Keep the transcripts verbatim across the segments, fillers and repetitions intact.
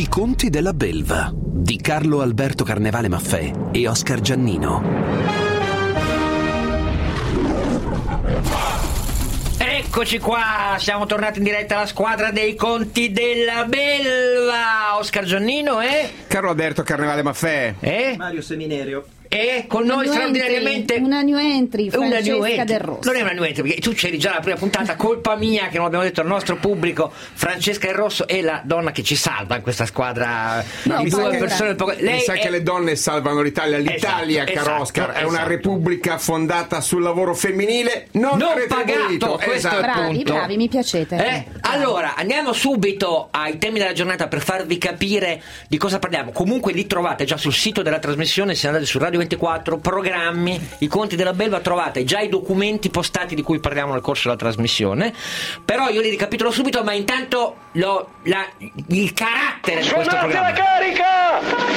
I conti della belva di Carlo Alberto Carnevale Maffè e Oscar Giannino. Eccoci qua, siamo tornati in diretta alla squadra dei conti della belva. Oscar Giannino e Carlo Alberto Carnevale Maffè e Mario Seminerio. E con noi new straordinariamente entry, una new entry, Francesca una new entry. Del Rosso. Non è una new entry perché tu c'eri già la prima puntata, colpa mia che non abbiamo detto al nostro pubblico. Francesca Del Rosso è la donna che ci salva in questa squadra no, di due che, persone poco... Lei mi sa è... che le donne salvano l'Italia. L'Italia, esatto, caro esatto, Oscar, è esatto. una repubblica fondata sul lavoro femminile non, non retribuito. pagato, questo esatto. è il Bravi, punto. bravi, mi piacete. Eh? Allora, andiamo subito ai temi della giornata per farvi capire di cosa parliamo. Comunque li trovate già sul sito della trasmissione, se andate su Radio ventiquattro, programmi, i conti della belva, trovate già i documenti postati di cui parliamo nel corso della trasmissione. Però io li ricapitolo subito, ma intanto lo, la, il carattere di questo programma. La carica!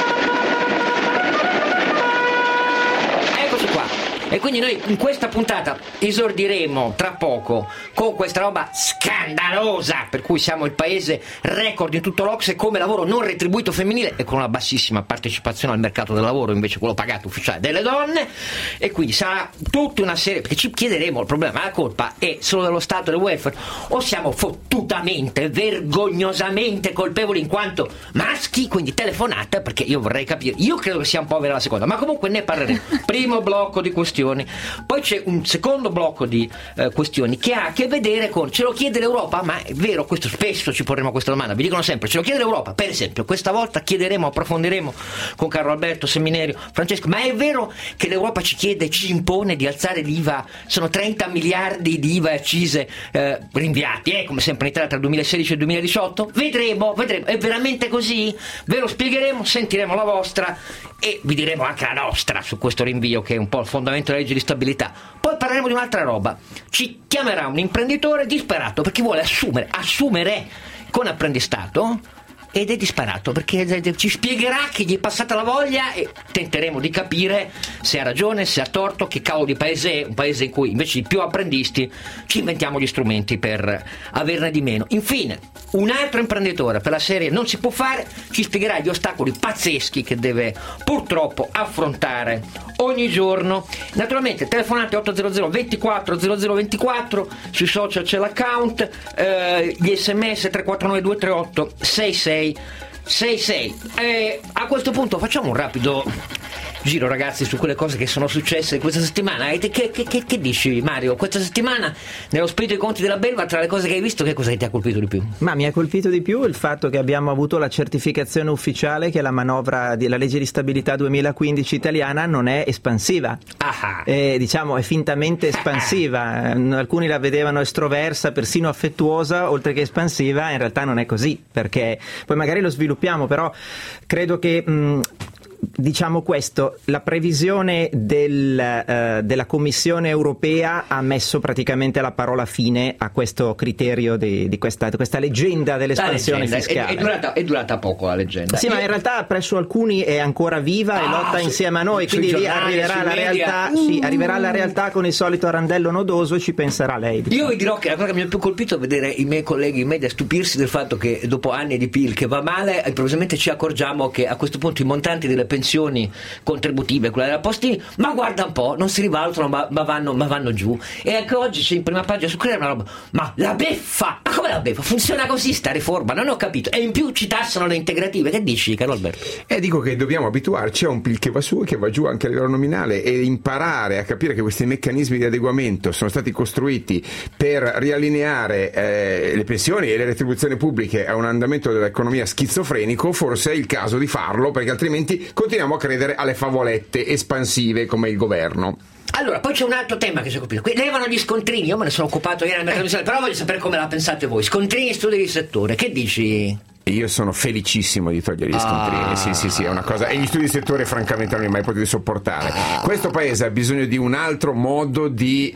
Eccoci qua. E quindi noi in questa puntata esordiremo tra poco con questa roba scandalosa, per cui siamo il paese record in tutto l'O C S E come lavoro non retribuito femminile e con una bassissima partecipazione al mercato del lavoro, invece quello pagato ufficiale delle donne. E quindi sarà tutta una serie, perché ci chiederemo il problema, la colpa è solo dello Stato, del welfare, o siamo fottutamente, vergognosamente colpevoli in quanto maschi, quindi telefonate, perché io vorrei capire, io credo che sia un po' vera la seconda, ma comunque ne parleremo. Primo blocco di questioni. Poi c'è un secondo blocco di eh, questioni che ha a che vedere con ce lo chiede l'Europa, ma è vero, questo spesso ci porremo questa domanda, vi dicono sempre ce lo chiede l'Europa, per esempio questa volta chiederemo, approfondiremo con Carlo Alberto, Seminerio, Francesco, ma è vero che l'Europa ci chiede, ci impone di alzare l'I V A, sono trenta miliardi di I V A e accise eh, rinviati, eh, come sempre in Italia tra il duemilasedici e il duemiladiciotto, vedremo, vedremo, è veramente così? Ve lo spiegheremo, sentiremo la vostra e vi diremo anche la nostra su questo rinvio che è un po' il fondamento della legge di stabilità. Poi parleremo di un'altra roba, ci chiamerà un imprenditore disperato perché vuole assumere, assumere con apprendistato ed è disperato perché ci spiegherà che gli è passata la voglia e tenteremo di capire se ha ragione, se ha torto, che cavolo di paese è, un paese in cui invece di più apprendisti ci inventiamo gli strumenti per averne di meno. Infine, un altro imprenditore per la serie non si può fare, ci spiegherà gli ostacoli pazzeschi che deve purtroppo affrontare ogni giorno. Naturalmente telefonate ottocento ventiquattro zero zero ventiquattro, sui social c'è l'account, eh, gli sms tre quattro nove due tre otto sei sei sei sei. Eh, a questo punto facciamo un rapido giro, ragazzi, su quelle cose che sono successe questa settimana. Che, che, che, che dici, Mario? Questa settimana, nello spirito dei conti della belva, tra le cose che hai visto, che cosa ti ha colpito di più? Ma mi ha colpito di più il fatto che abbiamo avuto la certificazione ufficiale che la manovra della legge di stabilità duemilaquindici italiana non è espansiva. Ah. Eh, diciamo è fintamente espansiva. Alcuni la vedevano estroversa, persino affettuosa, oltre che espansiva. In realtà non è così, perché poi magari lo sviluppiamo, però credo che mh, diciamo questo, la previsione del, uh, della Commissione europea ha messo praticamente la parola fine a questo criterio di, di, questa, di questa leggenda dell'espansione leggenda. fiscale. È, è, durata, è durata poco la leggenda. Sì, Io... ma in realtà presso alcuni è ancora viva e ah, lotta su, insieme a noi, quindi lì arriverà la realtà, uh. sì, arriverà la realtà con il solito randello nodoso e ci penserà lei. Diciamo. Io vi dirò che la cosa che mi ha più colpito è vedere i miei colleghi in media stupirsi del fatto che dopo anni di P I L che va male, improvvisamente ci accorgiamo che a questo punto i montanti delle pensioni contributive, quella della Postini, ma guarda un po', non si rivalutano ma, ma, vanno, ma vanno giù. E anche oggi c'è in prima pagina su Corriere una roba, ma la beffa, ma come la beffa? Funziona così sta riforma? Non ho capito. E in più ci tassano le integrative. Che dici, Carlo Alberto? E dico che dobbiamo abituarci a un P I L che va su e che va giù anche a livello nominale e imparare a capire che questi meccanismi di adeguamento sono stati costruiti per riallineare eh, le pensioni e le retribuzioni pubbliche a un andamento dell'economia schizofrenico. Forse è il caso di farlo, perché altrimenti continuiamo a credere alle favolette espansive come il governo. Allora, poi c'è un altro tema che si è colpito. Qui levano gli scontrini, io me ne sono occupato ieri nella mia trasmissione, però voglio sapere come la pensate voi. Scontrini e studi di settore, che dici? Io sono felicissimo di togliere gli scontrini, ah. sì sì sì, è una cosa, e gli studi di settore francamente non li ho mai potuti sopportare. Ah. Questo paese ha bisogno di un altro modo di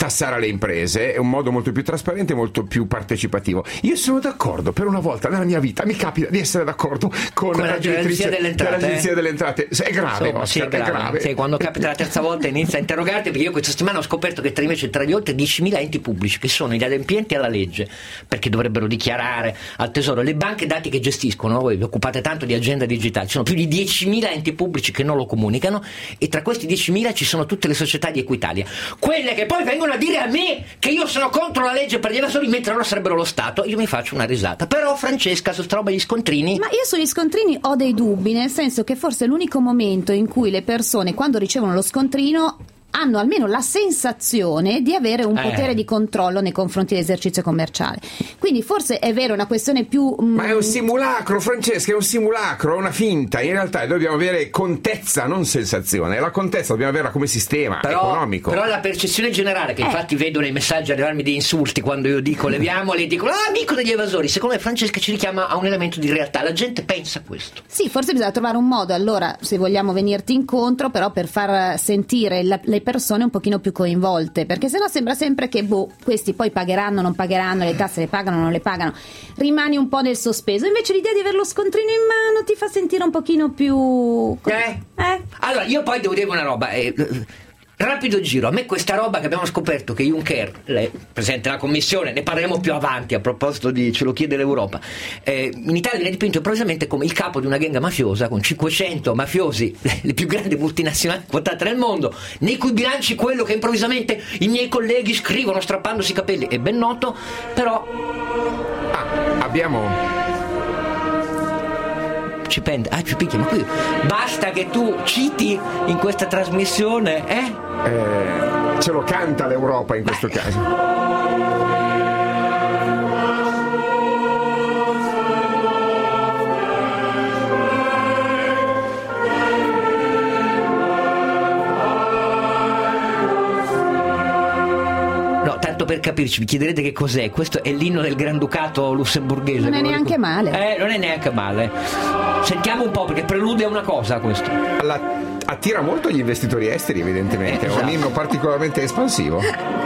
tassare le imprese, è un modo molto più trasparente, molto più partecipativo. Io sono d'accordo, per una volta nella mia vita mi capita di essere d'accordo con, con la l'agenzia delle entrate, dell'agenzia eh? delle entrate. È grave, Insomma, Oscar, sì, è grave. è grave. Sì, quando capita la terza volta inizia a interrogarti, perché io questa settimana ho scoperto che tra, invece tra gli oltre diecimila enti pubblici che sono gli adempienti alla legge, perché dovrebbero dichiarare al tesoro le banche dati che gestiscono, voi vi occupate tanto di agenda digitale, ci sono più di diecimila enti pubblici che non lo comunicano, e tra questi diecimila ci sono tutte le società di Equitalia, quelle che poi vengono a dire a me che io sono contro la legge per gli evasori mentre loro sarebbero lo Stato. Io mi faccio una risata. Però Francesca, su sta roba gli scontrini, ma io sugli scontrini ho dei dubbi, nel senso che forse è l'unico momento in cui le persone, quando ricevono lo scontrino, hanno almeno la sensazione di avere un eh. potere di controllo nei confronti dell'esercizio commerciale. Quindi forse è vero, è una questione più... Mm... Ma è un simulacro, Francesca, è un simulacro, è una finta. In realtà dobbiamo avere contezza, non sensazione. La contezza dobbiamo averla come sistema però, economico. Però la percezione generale, che eh. infatti vedo nei messaggi arrivarmi di insulti quando io dico leviamoli, dicono ah, amico degli evasori, secondo me Francesca ci richiama a un elemento di realtà. La gente pensa questo. Sì, forse bisogna trovare un modo, allora, se vogliamo venirti incontro, però per far sentire la, le persone un pochino più coinvolte, perché sennò sembra sempre che boh, questi poi pagheranno, non pagheranno, le tasse le pagano, non le pagano, rimani un po' nel sospeso. Invece l'idea di avere lo scontrino in mano ti fa sentire un pochino più... Eh? eh? Allora, io poi devo dire una roba, eh, rapido giro, a me questa roba che abbiamo scoperto che Juncker, lei, presidente della commissione, ne parleremo più avanti a proposito di ce lo chiede l'Europa, eh, in Italia viene dipinto improvvisamente come il capo di una gang mafiosa con cinquecento mafiosi, le più grandi multinazionali quotate nel mondo, nei cui bilanci quello che improvvisamente i miei colleghi scrivono strappandosi i capelli è ben noto. Però ah, abbiamo ci pende, ah ci picchia, ma qui basta che tu citi in questa trasmissione, eh? eh ce lo canta l'Europa in questo caso. Per capirci, vi chiederete che cos'è. Questo è l'inno del Granducato lussemburghese. Non è neanche ricordo. male. Eh, non è neanche male. Sentiamo un po', perché prelude a una cosa questo. La, attira molto gli investitori esteri, evidentemente. Eh, è esatto. un inno particolarmente espansivo.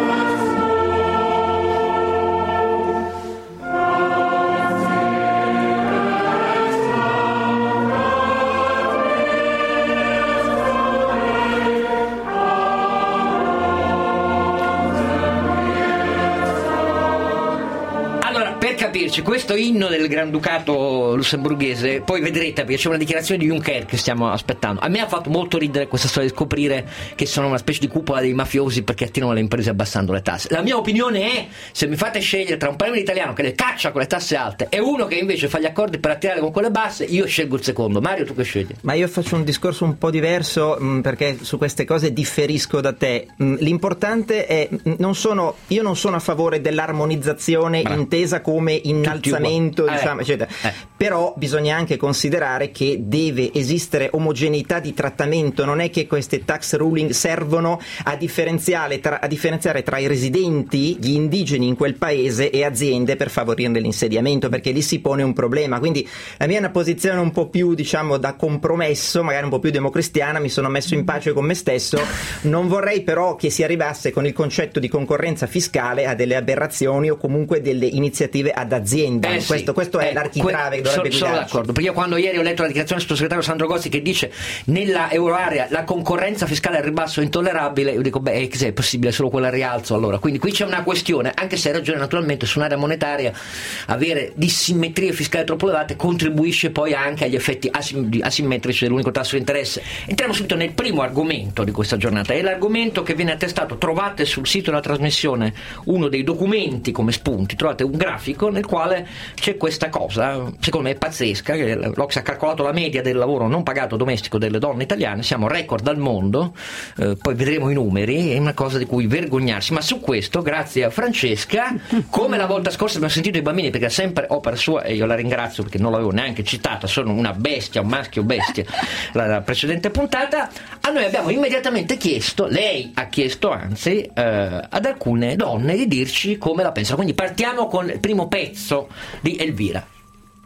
Capirci, questo inno del Granducato lussemburghese, poi vedrete perché c'è una dichiarazione di Juncker che stiamo aspettando. A me ha fatto molto ridere questa storia di scoprire che sono una specie di cupola dei mafiosi perché attirano le imprese abbassando le tasse. La mia opinione è, se mi fate scegliere tra un premier italiano che le caccia con le tasse alte e uno che invece fa gli accordi per attirare con quelle basse, io scelgo il secondo. Mario, tu che scegli? Ma io faccio un discorso un po' diverso mh, perché su queste cose differisco da te. Mh, l'importante è, mh, non sono, io non sono a favore dell'armonizzazione Bra. intesa come innalzamento, diciamo, eccetera. Eh. Però bisogna anche considerare che deve esistere omogeneità di trattamento, non è che queste tax ruling servono a differenziare tra, a differenziare tra i residenti, gli indigeni in quel paese e aziende per favorirne l'insediamento, perché lì si pone un problema. Quindi la mia è una posizione un po' più, diciamo, da compromesso, magari un po' più democristiana, mi sono messo in pace con me stesso, non vorrei però che si arrivasse con il concetto di concorrenza fiscale a delle aberrazioni o comunque delle iniziative ad azienda. Eh sì, questo, questo è eh, l'architrave que- che dovrebbe so, sono guidarci. d'accordo, perché io quando ieri ho letto la dichiarazione del sottosegretario Sandro Gozzi che dice nella euroarea la concorrenza fiscale al ribasso è intollerabile, io dico beh è possibile solo quella al rialzo, allora quindi qui c'è una questione, anche se hai ragione naturalmente su un'area monetaria avere dissimmetrie fiscali troppo elevate contribuisce poi anche agli effetti asim- asimmetrici dell'unico tasso di interesse. Entriamo subito nel primo argomento di questa giornata, è l'argomento che viene attestato, trovate sul sito della trasmissione uno dei documenti come spunti, trovate un grafico nel quale c'è questa cosa, secondo me è pazzesca, che l'O C S E ha calcolato la media del lavoro non pagato domestico delle donne italiane, siamo record al mondo, eh, poi vedremo i numeri, è una cosa di cui vergognarsi, ma su questo grazie a Francesca, come la volta scorsa abbiamo sentito i bambini, perché è sempre opera sua e io la ringrazio perché non l'avevo neanche citata, sono una bestia, un maschio bestia, la, la precedente puntata, a noi abbiamo immediatamente chiesto, lei ha chiesto anzi eh, ad alcune donne di dirci come la pensano, quindi partiamo con il primo pezzo di Elvira.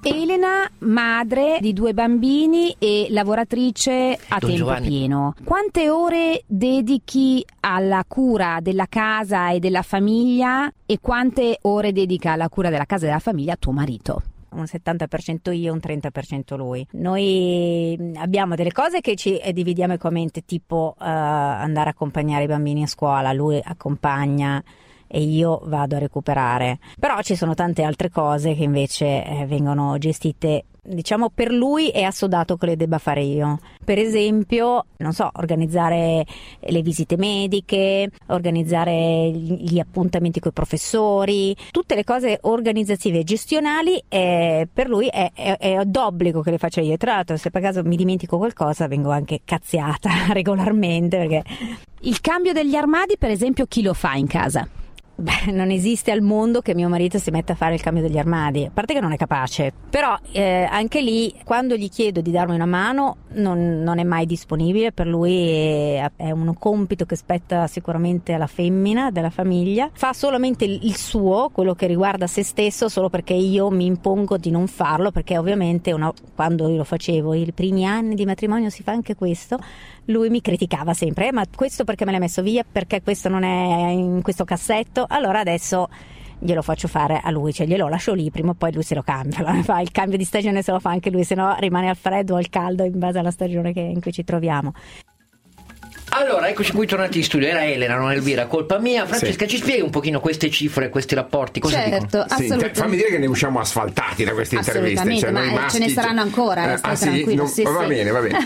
Elena, madre di due bambini e lavoratrice a Don tempo Giovanni. pieno. Quante ore dedichi alla cura della casa e della famiglia e quante ore dedica alla cura della casa e della famiglia tuo marito? Un settanta per cento io, un trenta per cento lui. Noi abbiamo delle cose che ci dividiamo equamente, tipo uh, andare a accompagnare i bambini a scuola, lui accompagna e io vado a recuperare. Però ci sono tante altre cose che invece eh, vengono gestite, diciamo, per lui è assodato che le debba fare io. Per esempio, non so, organizzare le visite mediche, organizzare gli appuntamenti con i professori, tutte le cose organizzative e gestionali, eh, per lui è, è, è d'obbligo che le faccia io. Tra l'altro, se per caso mi dimentico qualcosa vengo anche cazziata regolarmente, perché Il cambio degli armadi, per esempio, chi lo fa in casa? beh, non esiste al mondo che mio marito si metta a fare il cambio degli armadi, a parte che non è capace, però eh, anche lì quando gli chiedo di darmi una mano non, non è mai disponibile, per lui è, è un compito che spetta sicuramente alla femmina della famiglia, fa solamente il, il suo, quello che riguarda se stesso, solo perché io mi impongo di non farlo, perché ovviamente una, quando io lo facevo i primi anni di matrimonio si fa anche questo, lui mi criticava sempre, eh, ma questo perché me l'hai messo via, perché questo non è in questo cassetto, allora adesso glielo faccio fare a lui, cioè glielo lascio lì, prima o poi lui se lo cambia, fa il cambio di stagione, se lo fa anche lui, se no rimane al freddo o al caldo in base alla stagione che, in cui ci troviamo. Allora, eccoci qui tornati in studio, era Elena, non Elvira, colpa mia. Francesca, sì. Ci spieghi un pochino queste cifre, questi rapporti, cosa certo, dicono? assolutamente. Sì, fammi dire che ne usciamo asfaltati da queste interviste, cioè, ma noi maschi, ce ne saranno ancora, eh, stai ah, sì? tranquillo. Non, sì, va sì. bene, va bene.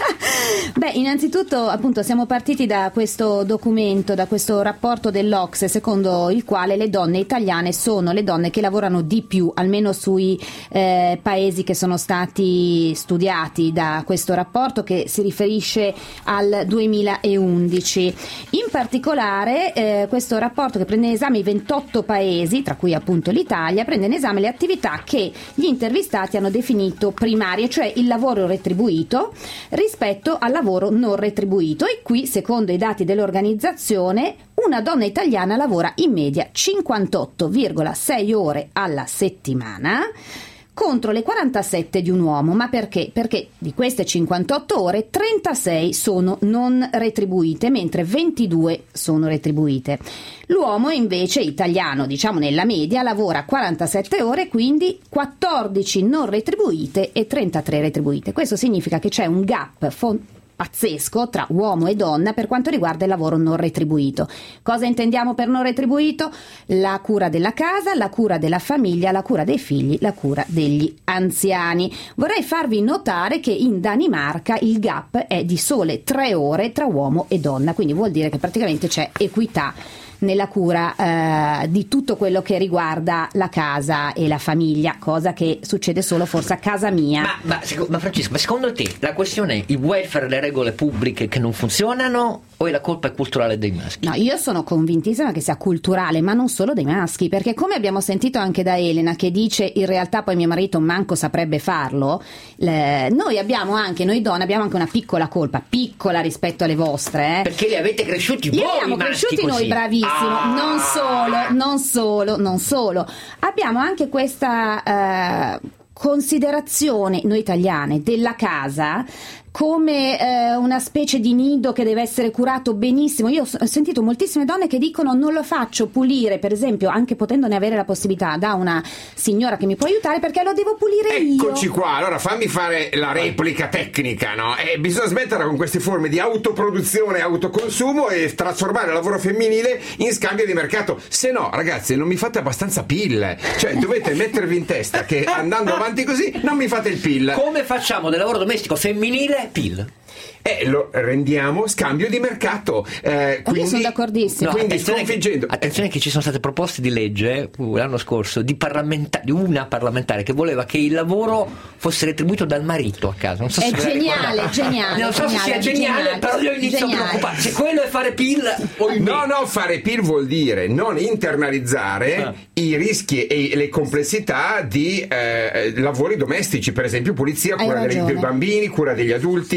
Beh, innanzitutto appunto siamo partiti da questo documento, da questo rapporto dell'O C S E, secondo il quale le donne italiane sono le donne che lavorano di più, almeno sui eh, paesi che sono stati studiati da questo rapporto, che si riferisce al duemilaundici. In particolare eh, questo rapporto, che prende in esame i ventotto paesi, tra cui appunto l'Italia, prende in esame le attività che gli intervistati hanno definito primarie, cioè il lavoro retribuito rispetto al lavoro non retribuito, e qui, secondo i dati dell'organizzazione, una donna italiana lavora in media cinquantotto virgola sei ore alla settimana contro le quarantasette di un uomo. Ma perché? Perché di queste cinquantotto ore trentasei sono non retribuite, mentre ventidue sono retribuite. L'uomo invece italiano, diciamo nella media, lavora quarantasette ore, quindi quattordici non retribuite e trentatré retribuite. Questo significa che c'è un gap fon- pazzesco tra uomo e donna per quanto riguarda il lavoro non retribuito. Cosa intendiamo per non retribuito? La cura della casa, la cura della famiglia, la cura dei figli, la cura degli anziani. Vorrei farvi notare che in Danimarca il gap è di sole tre ore tra uomo e donna, quindi vuol dire che praticamente c'è equità nella cura eh, di tutto quello che riguarda la casa e la famiglia, cosa che succede solo forse a casa mia. Ma, ma, ma Francesco, ma secondo te la questione è il welfare e le regole pubbliche che non funzionano, o è la colpa culturale dei maschi? No, io sono convintissima che sia culturale, ma non solo dei maschi, perché come abbiamo sentito anche da Elena, che dice in realtà poi mio marito manco saprebbe farlo, le, noi abbiamo anche, noi donne abbiamo anche una piccola colpa, piccola rispetto alle vostre, eh? Perché li avete cresciuti li voi, abbiamo cresciuti così. Noi, bravissimo. Ah. Non solo, non solo, non solo. Abbiamo anche questa eh, considerazione, noi italiane, della casa come eh, una specie di nido che deve essere curato benissimo. Io ho sentito moltissime donne che dicono non lo faccio pulire, per esempio, anche potendone avere la possibilità, da una signora che mi può aiutare, perché lo devo pulire io. Eccoci qua, allora fammi fare la replica tecnica, no? Eh, bisogna smettere con queste forme di autoproduzione e autoconsumo e trasformare il lavoro femminile in scambio di mercato. Se no, ragazzi, non mi fate abbastanza P I L, cioè dovete mettervi in testa che andando avanti così non mi fate il P I L. Come facciamo del lavoro domestico femminile P I L? E lo rendiamo scambio di mercato. Eh, quindi, io sono d'accordissimo. No, quindi attenzione, sconfiggendo. Attenzione che ci sono state proposte di legge uh, l'anno scorso di, parlamenta- di una parlamentare che voleva che il lavoro fosse retribuito dal marito a casa. Non so è se geniale, geniale. Non so geniale, se sia geniale, geniale, però io inizio geniale. a preoccuparmi. Se quello è fare P I L o il No, no, fare P I L vuol dire non internalizzare ah. i rischi e le complessità di eh, lavori domestici, per esempio pulizia, Hai cura dei, ragione. dei bambini, cura degli adulti. Vuol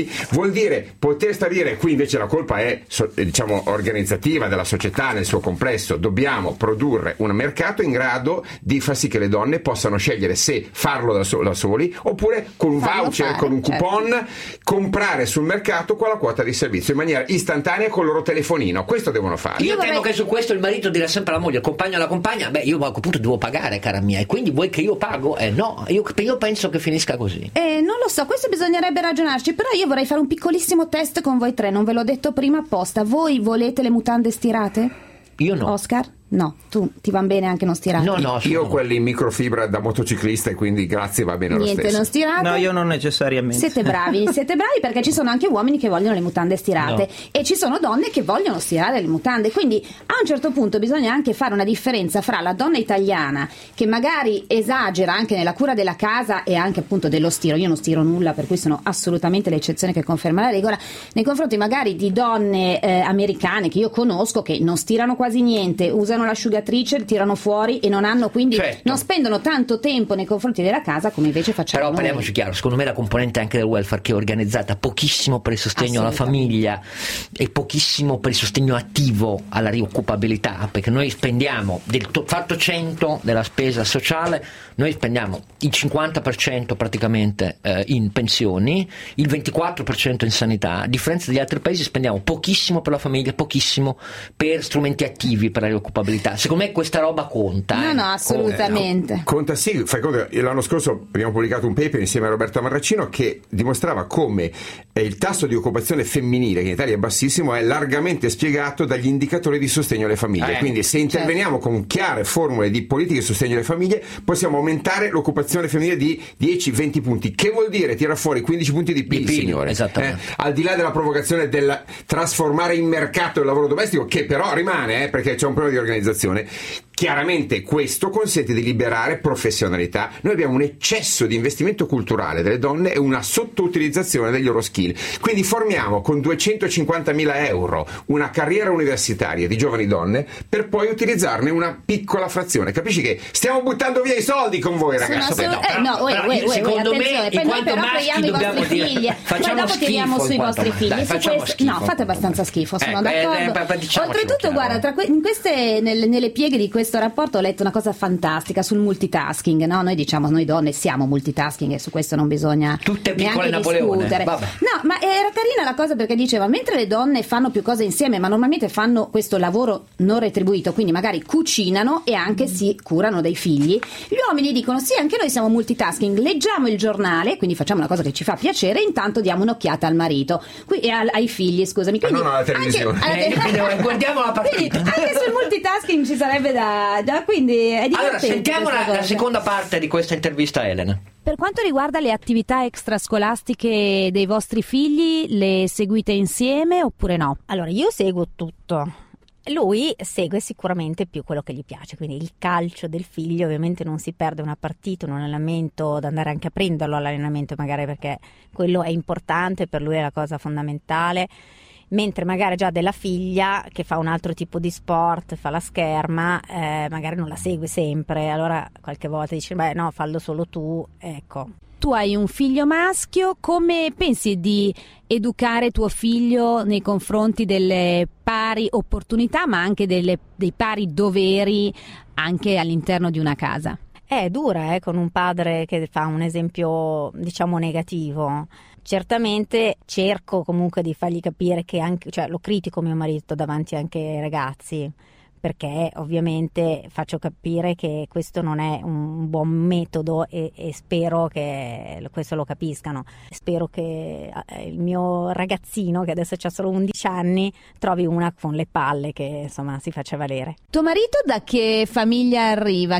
vuol dire poter stabilire, qui invece la colpa è diciamo organizzativa della società nel suo complesso, dobbiamo produrre un mercato in grado di far sì che le donne possano scegliere se farlo da, so- da soli oppure con un Farlo voucher, fare, con un coupon, certo. comprare sul mercato quella quota di servizio in maniera istantanea con il loro telefonino. Questo devono fare. Io Io temo vorrei- che su questo il marito dirà sempre alla moglie, il compagno alla compagna, beh io a quel punto devo pagare, cara mia, e quindi vuoi che io pago? Eh no, io, io penso che finisca così. Eh, non lo so, questo bisognerebbe ragionarci, però io vorrei fare un piccolissimo test con voi tre, non ve l'ho detto prima apposta. Voi volete le mutande stirate? Io no. Oscar? No, tu ti van bene anche non stirate? No, no, Io no. quelli in microfibra da motociclista e quindi grazie, va bene lo Niente, stesso. non stirate? No, io non necessariamente. Siete bravi, siete bravi perché ci sono anche uomini che vogliono le mutande stirate No. e ci sono donne che vogliono stirare le mutande, quindi a un certo punto bisogna anche fare una differenza fra la donna italiana che magari esagera anche nella cura della casa e anche appunto dello stiro. Io non stiro nulla, per cui sono assolutamente l'eccezione che conferma la regola, nei confronti magari di donne eh, americane che io conosco che non stirano quasi niente, usano l'asciugatrice, tirano fuori e non hanno quindi Certo. non spendono tanto tempo nei confronti della casa come invece facciamo Però noi. parliamoci chiaro, secondo me la componente anche del welfare che è organizzata pochissimo per il sostegno alla famiglia e pochissimo per il sostegno attivo alla rioccupabilità, perché noi spendiamo del to- fatto cento della spesa sociale, noi spendiamo il cinquanta per cento praticamente eh, in pensioni, il ventiquattro per cento in sanità, a differenza degli altri paesi spendiamo pochissimo per la famiglia, pochissimo per strumenti attivi per la rioccupabilità. Secondo me questa roba conta. No, eh. no, assolutamente. Conta sì, fai conto, l'anno scorso abbiamo pubblicato un paper insieme a Roberta Marraccino che dimostrava come eh, il tasso di occupazione femminile, che in Italia è bassissimo, è largamente spiegato dagli indicatori di sostegno alle famiglie. Eh, Quindi se interveniamo con chiare formule di politiche di sostegno alle famiglie possiamo aumentare l'occupazione femminile di dieci venti punti, che vuol dire tirare fuori quindici punti di P I L, Di P I L, signore. esattamente. Eh, al di là della provocazione del trasformare in mercato il lavoro domestico, che però rimane, eh, perché c'è un problema di organizzazione. Chiaramente questo consente di liberare professionalità. Noi abbiamo un eccesso di investimento culturale delle donne e una sottoutilizzazione degli loro skill. Quindi formiamo con duecentocinquantamila euro una carriera universitaria di giovani donne per poi utilizzarne una piccola frazione. Capisci che stiamo buttando via i soldi con voi, ragazzi? Sono no, assolut- però- eh, no, uè, però uè, io- uè, secondo uè, me, attenzione, in poi noi quanto però maschi creiamo i dobbiamo vostri dire- figli, facciamo poi dopo tiriamo schifo sui in vostri quanto- figli. dai, Su facciamo questo- schifo. no, fate abbastanza schifo, sono Eh, eh, d'accordo. eh, diciamocelo Oltretutto, chiaro. guarda, tra que- in queste, nel- nelle pieghe di questo rapporto ho letto una cosa fantastica sul multitasking, no? Noi diciamo, noi donne siamo multitasking e su questo non bisogna Tutte piccole neanche Napoleone, discutere. vabbè. No, ma era carina la cosa perché diceva, mentre le donne fanno più cose insieme, ma normalmente fanno questo lavoro non retribuito, quindi magari cucinano e anche si curano dei figli, gli uomini dicono sì, anche noi siamo multitasking, leggiamo il giornale, quindi facciamo una cosa che ci fa piacere e intanto diamo un'occhiata al marito qui, e al- ai figli, scusami. Quindi, non alla televisione. anche- alla Eh, quindi, eh, guardiamo la partita. Quindi, anche sul multitasking ci sarebbe da, da quindi è divertente. Allora, sentiamo questa la, la cosa. seconda parte di questa intervista a Elena. Per quanto riguarda le attività extrascolastiche dei vostri figli, le seguite insieme oppure no? Allora, io seguo tutto. Lui segue sicuramente più quello che gli piace, quindi il calcio del figlio, ovviamente non si perde una partita, un allenamento, da andare anche a prenderlo all'allenamento magari, perché quello è importante, per lui è la cosa fondamentale, mentre magari già della figlia che fa un altro tipo di sport, fa la scherma, eh, magari non la segue sempre, allora qualche volta dice beh no, fallo solo tu, ecco. Tu hai un figlio maschio, come pensi di educare tuo figlio nei confronti delle pari opportunità, ma anche delle, dei pari doveri anche all'interno di una casa? È dura, eh, con un padre che fa un esempio, diciamo, negativo. Certamente cerco comunque di fargli capire che anche, cioè lo critico mio marito davanti anche ai ragazzi, perché ovviamente faccio capire che questo non è un buon metodo e, e spero che questo lo capiscano. Spero che il mio ragazzino, che adesso ha solo undici anni, trovi una con le palle che insomma si faccia valere. Tuo marito da che famiglia arriva?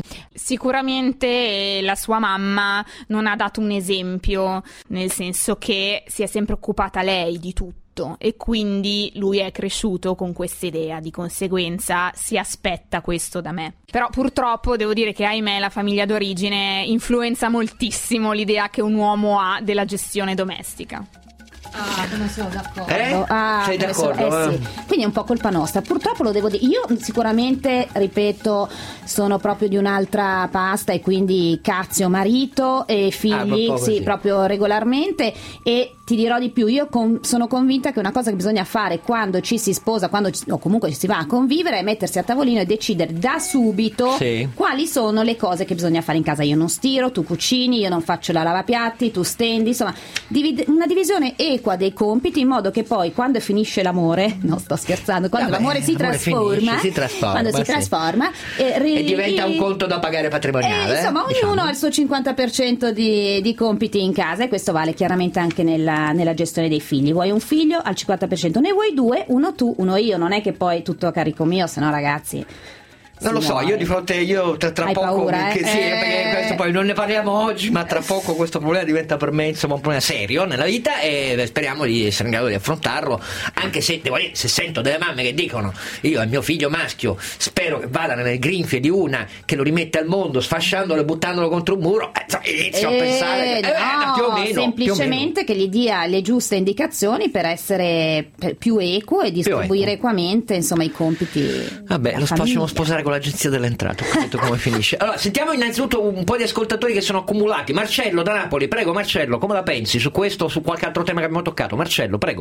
Sicuramente la sua mamma non ha dato un esempio, nel senso che si è sempre occupata lei di tutto e quindi lui è cresciuto con questa idea, di conseguenza si aspetta questo da me. Però purtroppo devo dire che ahimè la famiglia d'origine influenza moltissimo l'idea che un uomo ha della gestione domestica. Ah, come sono d'accordo. Eh? Ah, Sei come sono- d'accordo? eh, sì. Quindi è un po' colpa nostra. Purtroppo lo devo dire. Io sicuramente, ripeto, sono proprio di un'altra pasta e quindi cazzo marito e figli, Ah, proprio sì, così. proprio regolarmente. E ti dirò di più, io con- sono convinta che una cosa che bisogna fare quando ci si sposa, quando ci- o comunque si va a convivere, è mettersi a tavolino e decidere da subito Sì. quali sono le cose che bisogna fare in casa. Io non stiro, tu cucini, io non faccio la lavapiatti, tu stendi, insomma, divide- una divisione equa dei compiti, in modo che poi quando finisce l'amore, non sto scherzando, quando Vabbè, l'amore si l'amore trasforma, finisce, si trasforma, quando si sì. trasforma eh, ri- E diventa un ri- conto da pagare patrimoniale. eh, insomma, eh, ognuno diciamo. ha il suo cinquanta per cento di, di compiti in casa, e questo vale chiaramente anche nella, nella gestione dei figli. Vuoi un figlio al cinquanta per cento, ne vuoi due, uno tu, uno io, non è che poi tutto a carico mio, se no ragazzi. Non lo si so, muore. io di fronte, io tra, tra Hai poco, paura, eh? che sì, Eh. perché questo poi non ne parliamo oggi, ma tra poco questo problema diventa per me insomma un problema serio nella vita, e speriamo di essere in grado di affrontarlo, anche se devo dire, se sento delle mamme che dicono io al mio figlio maschio spero che vada nelle grinfie di una che lo rimette al mondo sfasciandolo e buttandolo contro un muro, eh, insomma, inizio a Eh, pensare che, eh, no, più o meno, semplicemente che gli dia le giuste indicazioni per essere per- più equo e distribuire equo. equamente insomma i compiti. Vabbè, della lo famiglia. facciamo sposare con l'agenzia delle entrate, ho capito come finisce. Allora, sentiamo innanzitutto un po' di ascoltatori che sono accumulati. Marcello da Napoli, prego Marcello, come la pensi su questo o su qualche altro tema che abbiamo toccato? Marcello, prego.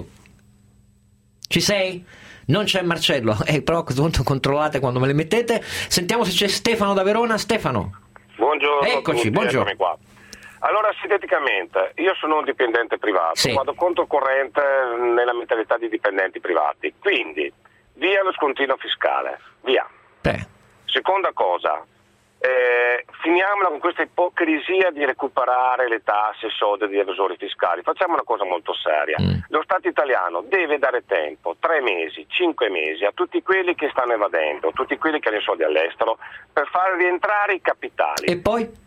Ci sei? Non c'è Marcello, eh, però a questo punto controllate quando me le mettete. Sentiamo se c'è Stefano da Verona. Stefano. Buongiorno Eccoci, a tutti, buongiorno. eccomi qua. Allora, sinteticamente, io sono un dipendente privato, Sì. vado controcorrente nella mentalità di dipendenti privati, quindi via lo scontino fiscale, via. Eh. Seconda cosa, eh, finiamola con questa ipocrisia di recuperare le tasse, i soldi degli evasori fiscali. Facciamo una cosa molto seria. Mm. Lo Stato italiano deve dare tempo, tre mesi, cinque mesi, a tutti quelli che stanno evadendo, tutti quelli che hanno i soldi all'estero, per far rientrare i capitali. E poi?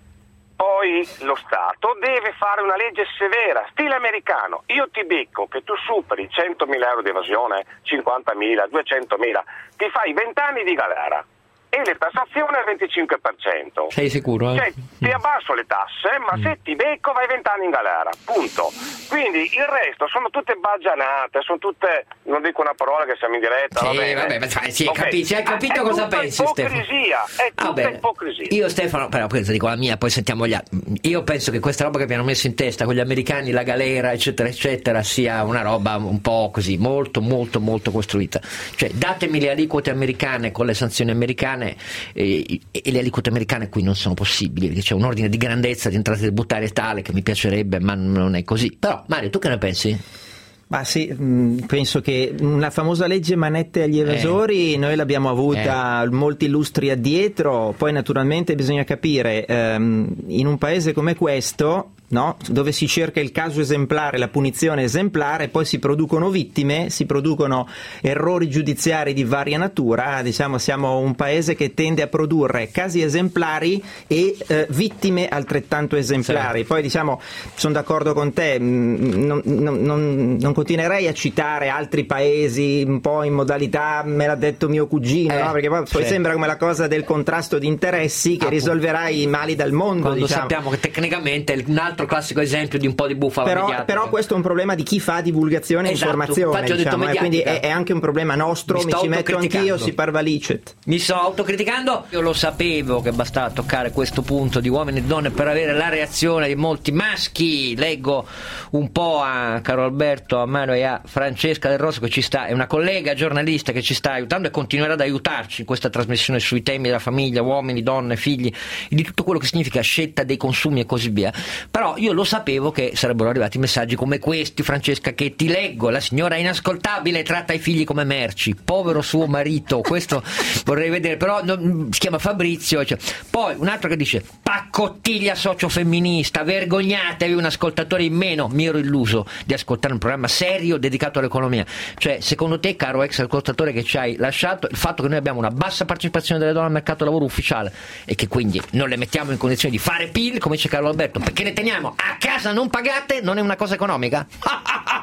Poi lo Stato deve fare una legge severa, stile americano. Io ti becco che tu superi centomila euro di evasione, cinquantamila, duecentomila, ti fai venti anni di galera e le tassazioni al venticinque per cento. Sei sicuro? Eh? Cioè, ti abbasso le tasse, ma se ti becco vai venti anni in galera, punto. Quindi il resto sono tutte baggianate, sono tutte, non dico una parola che siamo in diretta, Sì, va bene? vabbè, ma sai, sì, Ok. capisci, hai capito È cosa tutta pensi, Stefano? ipocrisia, è Ah, tutta bene. ipocrisia. Io Stefano, però questo dico la mia, poi sentiamo gli altri. Io penso che questa roba che abbiano messo in testa con gli americani, la galera, eccetera, eccetera, sia una roba un po' così, molto, molto, molto costruita. Cioè, datemi le aliquote americane con le sanzioni americane, eh, e le aliquote americane qui non sono possibili, perché c'è un ordine di grandezza di entrate tributarie tale che mi piacerebbe, ma non è così. Però, Mario, tu che ne pensi? Ma sì, mh, penso che la famosa legge manette agli evasori noi l'abbiamo avuta molti lustri addietro, poi naturalmente bisogna capire, ehm, in un paese come questo, no? Dove si cerca il caso esemplare, la punizione esemplare, poi si producono vittime, si producono errori giudiziari di varia natura, diciamo siamo un paese che tende a produrre casi esemplari e eh, vittime altrettanto esemplari. Sì. Poi diciamo, sono d'accordo con te, mh, non, non, non, non continuerei a citare altri paesi un po' in modalità me l'ha detto mio cugino, Eh, no? Perché poi, poi sì. sembra come la cosa del contrasto di interessi che Appunto. risolverà i mali del mondo, Quando diciamo. sappiamo che tecnicamente è un altro classico esempio di un po' di bufala Però, mediatica. però questo è un problema di chi fa divulgazione e Esatto, informazione, infatti ho detto diciamo, eh, quindi mediatica. è, è anche un problema nostro, Mi mi, sto ci metto anch'io, autocriticando. si parva licet. Mi sto autocriticando, io lo sapevo che bastava toccare questo punto di uomini e donne per avere la reazione di molti maschi. Leggo un po' a caro Alberto, a Mario e a Francesca Del Rosso, che ci sta, è una collega giornalista che ci sta aiutando e continuerà ad aiutarci in questa trasmissione sui temi della famiglia, uomini, donne, figli e di tutto quello che significa scelta dei consumi e così via. Però io lo sapevo che sarebbero arrivati messaggi come questi, Francesca, che ti leggo: la signora è inascoltabile, tratta i figli come merci, povero suo marito. Questo vorrei vedere, però non, si chiama Fabrizio, cioè. Poi un altro che dice: paccottiglia sociofemminista, vergognatevi, un ascoltatore in meno. Mi ero illuso di ascoltare un programma serio dedicato all'economia. Cioè, secondo te, caro ex ascoltatore che ci hai lasciato, il fatto che noi abbiamo una bassa partecipazione delle donne al mercato del lavoro ufficiale e che quindi non le mettiamo in condizione di fare P I L, come dice Carlo Alberto, perché le teniamo a casa non pagate, non è una cosa economica?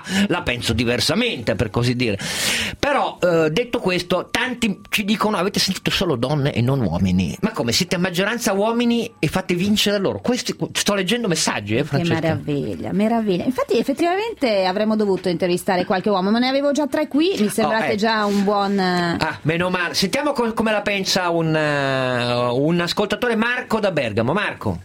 la penso diversamente, per così dire. Però eh, detto questo, tanti ci dicono: avete sentito solo donne e non uomini. Ma come, siete a maggioranza uomini e fate vincere loro? Questi, sto leggendo messaggi, eh, Francesca? Che meraviglia, meraviglia. Infatti effettivamente avremmo dovuto intervistare qualche uomo, ma ne avevo già tre qui, mi sembrate oh, eh. già un buon... Ah, meno male. Sentiamo com- come la pensa un, uh, un ascoltatore, Marco da Bergamo. Marco,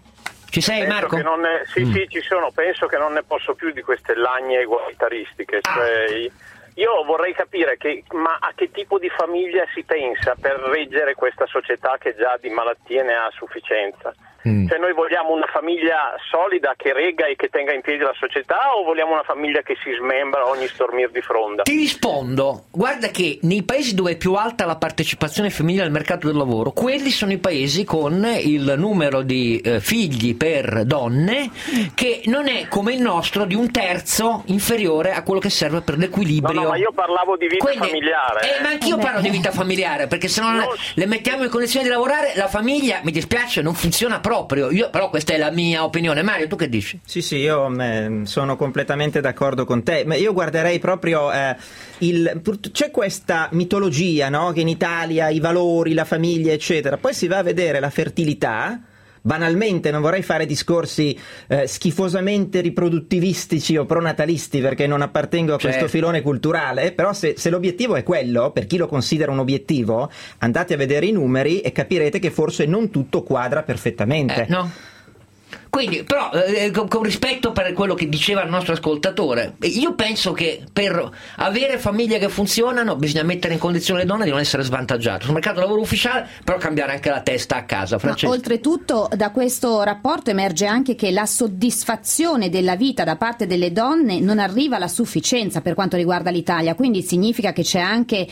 ci sei? Penso Marco? Che non ne, sì, mm. sì, ci sono. Penso che non ne posso più di queste lagne egualitaristiche. Ah. Cioè, io vorrei capire che, ma a che tipo di famiglia si pensa per reggere questa società che già di malattie ne ha a sufficienza? Mm. Cioè, noi vogliamo una famiglia solida che regga e che tenga in piedi la società, o vogliamo una famiglia che si smembra ogni stormir di fronda? Ti rispondo, guarda che nei paesi dove è più alta la partecipazione femminile al mercato del lavoro, quelli sono i paesi con il numero di eh, figli per donne che non è come il nostro di un terzo inferiore a quello che serve per l'equilibrio. No, no, ma io parlavo di vita Quindi, familiare. Eh, ma anch'io parlo di vita familiare, perché se non, non le mettiamo in condizione di lavorare, la famiglia, mi dispiace, non funziona proprio. Proprio. Io, però questa è la mia opinione. Mario, tu che dici? Sì, sì, io mh, sono completamente d'accordo con te, ma io guarderei proprio eh, il, c'è questa mitologia, no? Che in Italia i valori, la famiglia, eccetera, poi si va a vedere la fertilità. Banalmente, non vorrei fare discorsi eh, schifosamente riproduttivistici o pronatalisti, perché non appartengo a certo. questo filone culturale, però se, se l'obiettivo è quello, per chi lo considera un obiettivo, andate a vedere i numeri e capirete che forse non tutto quadra perfettamente. Eh, no? Quindi, però, eh, con, con rispetto per quello che diceva il nostro ascoltatore, io penso che per avere famiglie che funzionano bisogna mettere in condizione le donne di non essere svantaggiate sul mercato del lavoro ufficiale, però cambiare anche la testa a casa. Francesca. Ma oltretutto da questo rapporto emerge anche che la soddisfazione della vita da parte delle donne non arriva alla sufficienza per quanto riguarda l'Italia, quindi significa che c'è anche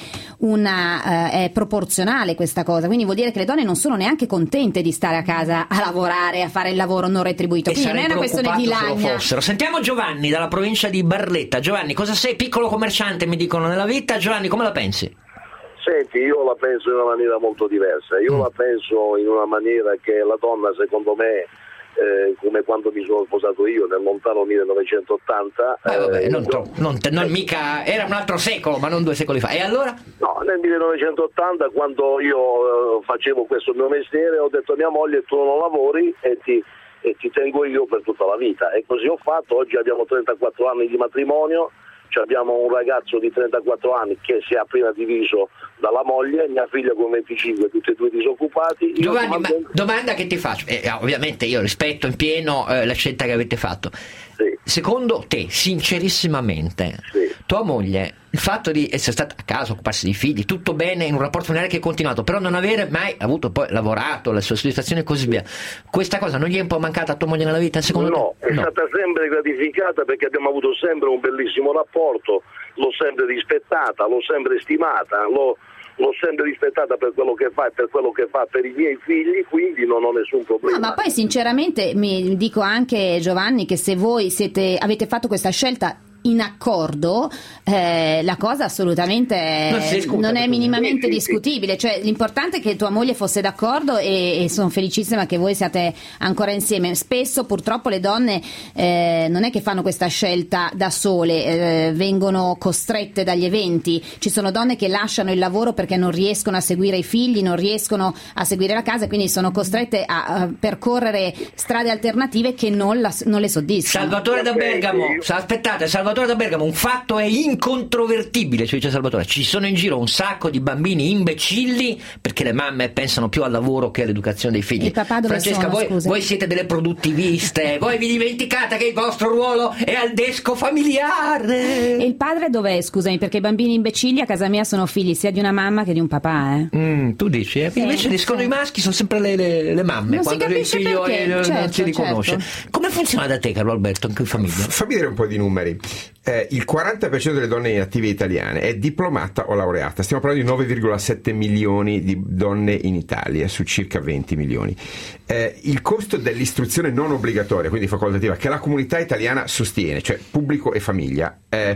una eh, è proporzionale questa cosa, quindi vuol dire che le donne non sono neanche contente di stare a casa a lavorare, a fare il lavoro non retribuito, e quindi non è una questione di lagna. Sentiamo Giovanni dalla provincia di Barletta. Giovanni, cosa sei? Piccolo commerciante, mi dicono, nella vita. Giovanni, come la pensi? Senti, io la penso in una maniera molto diversa. Io mm. la penso in una maniera che la donna, secondo me, eh, come quando mi sono sposato io nel lontano millenovecentottanta, eh, vabbè, eh, non, tro- non, te- non mica era un altro secolo, ma non due secoli fa. E allora? No, nel millenovecentottanta, quando io eh, facevo questo mio mestiere, ho detto a mia moglie: tu non lavori e ti e ti tengo io per tutta la vita, e così ho fatto. Oggi abbiamo trentaquattro anni di matrimonio, abbiamo un ragazzo di trentaquattro anni che si è appena diviso dalla moglie, mia figlia con venticinque, tutti e due disoccupati. Io Giovanni, ma domanda che ti faccio, eh, ovviamente io rispetto in pieno eh, la scelta che avete fatto. Sì. Secondo te, sincerissimamente, sì. tua moglie, il fatto di essere stata a casa, occuparsi dei figli, tutto bene in un rapporto familiare che è continuato, però non avere mai avuto poi lavorato, la sua soddisfazione e così via, questa cosa non gli è un po' mancata a tua moglie nella vita, secondo no, te? È No, è stata sempre gratificata, perché abbiamo avuto sempre un bellissimo rapporto, l'ho sempre rispettata, l'ho sempre stimata, l'ho, l'ho sempre rispettata per quello che fa e per quello che fa per i miei figli, quindi non ho nessun problema. No, ma poi sinceramente mi dico anche, Giovanni, che se voi siete, avete fatto questa scelta in accordo, eh, la cosa assolutamente non, si discute, non è minimamente sì, sì, discutibile, cioè l'importante è che tua moglie fosse d'accordo, e, e sono felicissima che voi siate ancora insieme. Spesso purtroppo le donne eh, non è che fanno questa scelta da sole, eh, vengono costrette dagli eventi. Ci sono donne che lasciano il lavoro perché non riescono a seguire i figli, non riescono a seguire la casa, quindi sono costrette a, a percorrere strade alternative che non, la, non le soddisfano. Salvatore da Bergamo, aspettate, Salvatore da Bergamo, un fatto è incontrovertibile, ci dice Salvatore: ci sono in giro un sacco di bambini imbecilli perché le mamme pensano più al lavoro che all'educazione dei figli. Il papà dove Francesca, sono, voi, scusa? voi siete delle produttiviste, voi vi dimenticate che il vostro ruolo è al desco familiare. E il padre dov'è, scusami, perché i bambini imbecilli a casa mia sono figli sia di una mamma che di un papà, eh? Mm, tu dici, eh? Sì, invece sì. secondo i maschi sono sempre le, le, le mamme, non quando si il figlio perché, è, certo, non si riconosce. certo. Come funziona da te, Carlo Alberto, anche in famiglia? Fammi dire un po' di numeri. Eh, il quaranta per cento delle donne inattive italiane è diplomata o laureata. Stiamo parlando di nove virgola sette milioni di donne in Italia su circa venti milioni. Eh, il costo dell'istruzione non obbligatoria, quindi facoltativa, che la comunità italiana sostiene, cioè pubblico e famiglia, eh,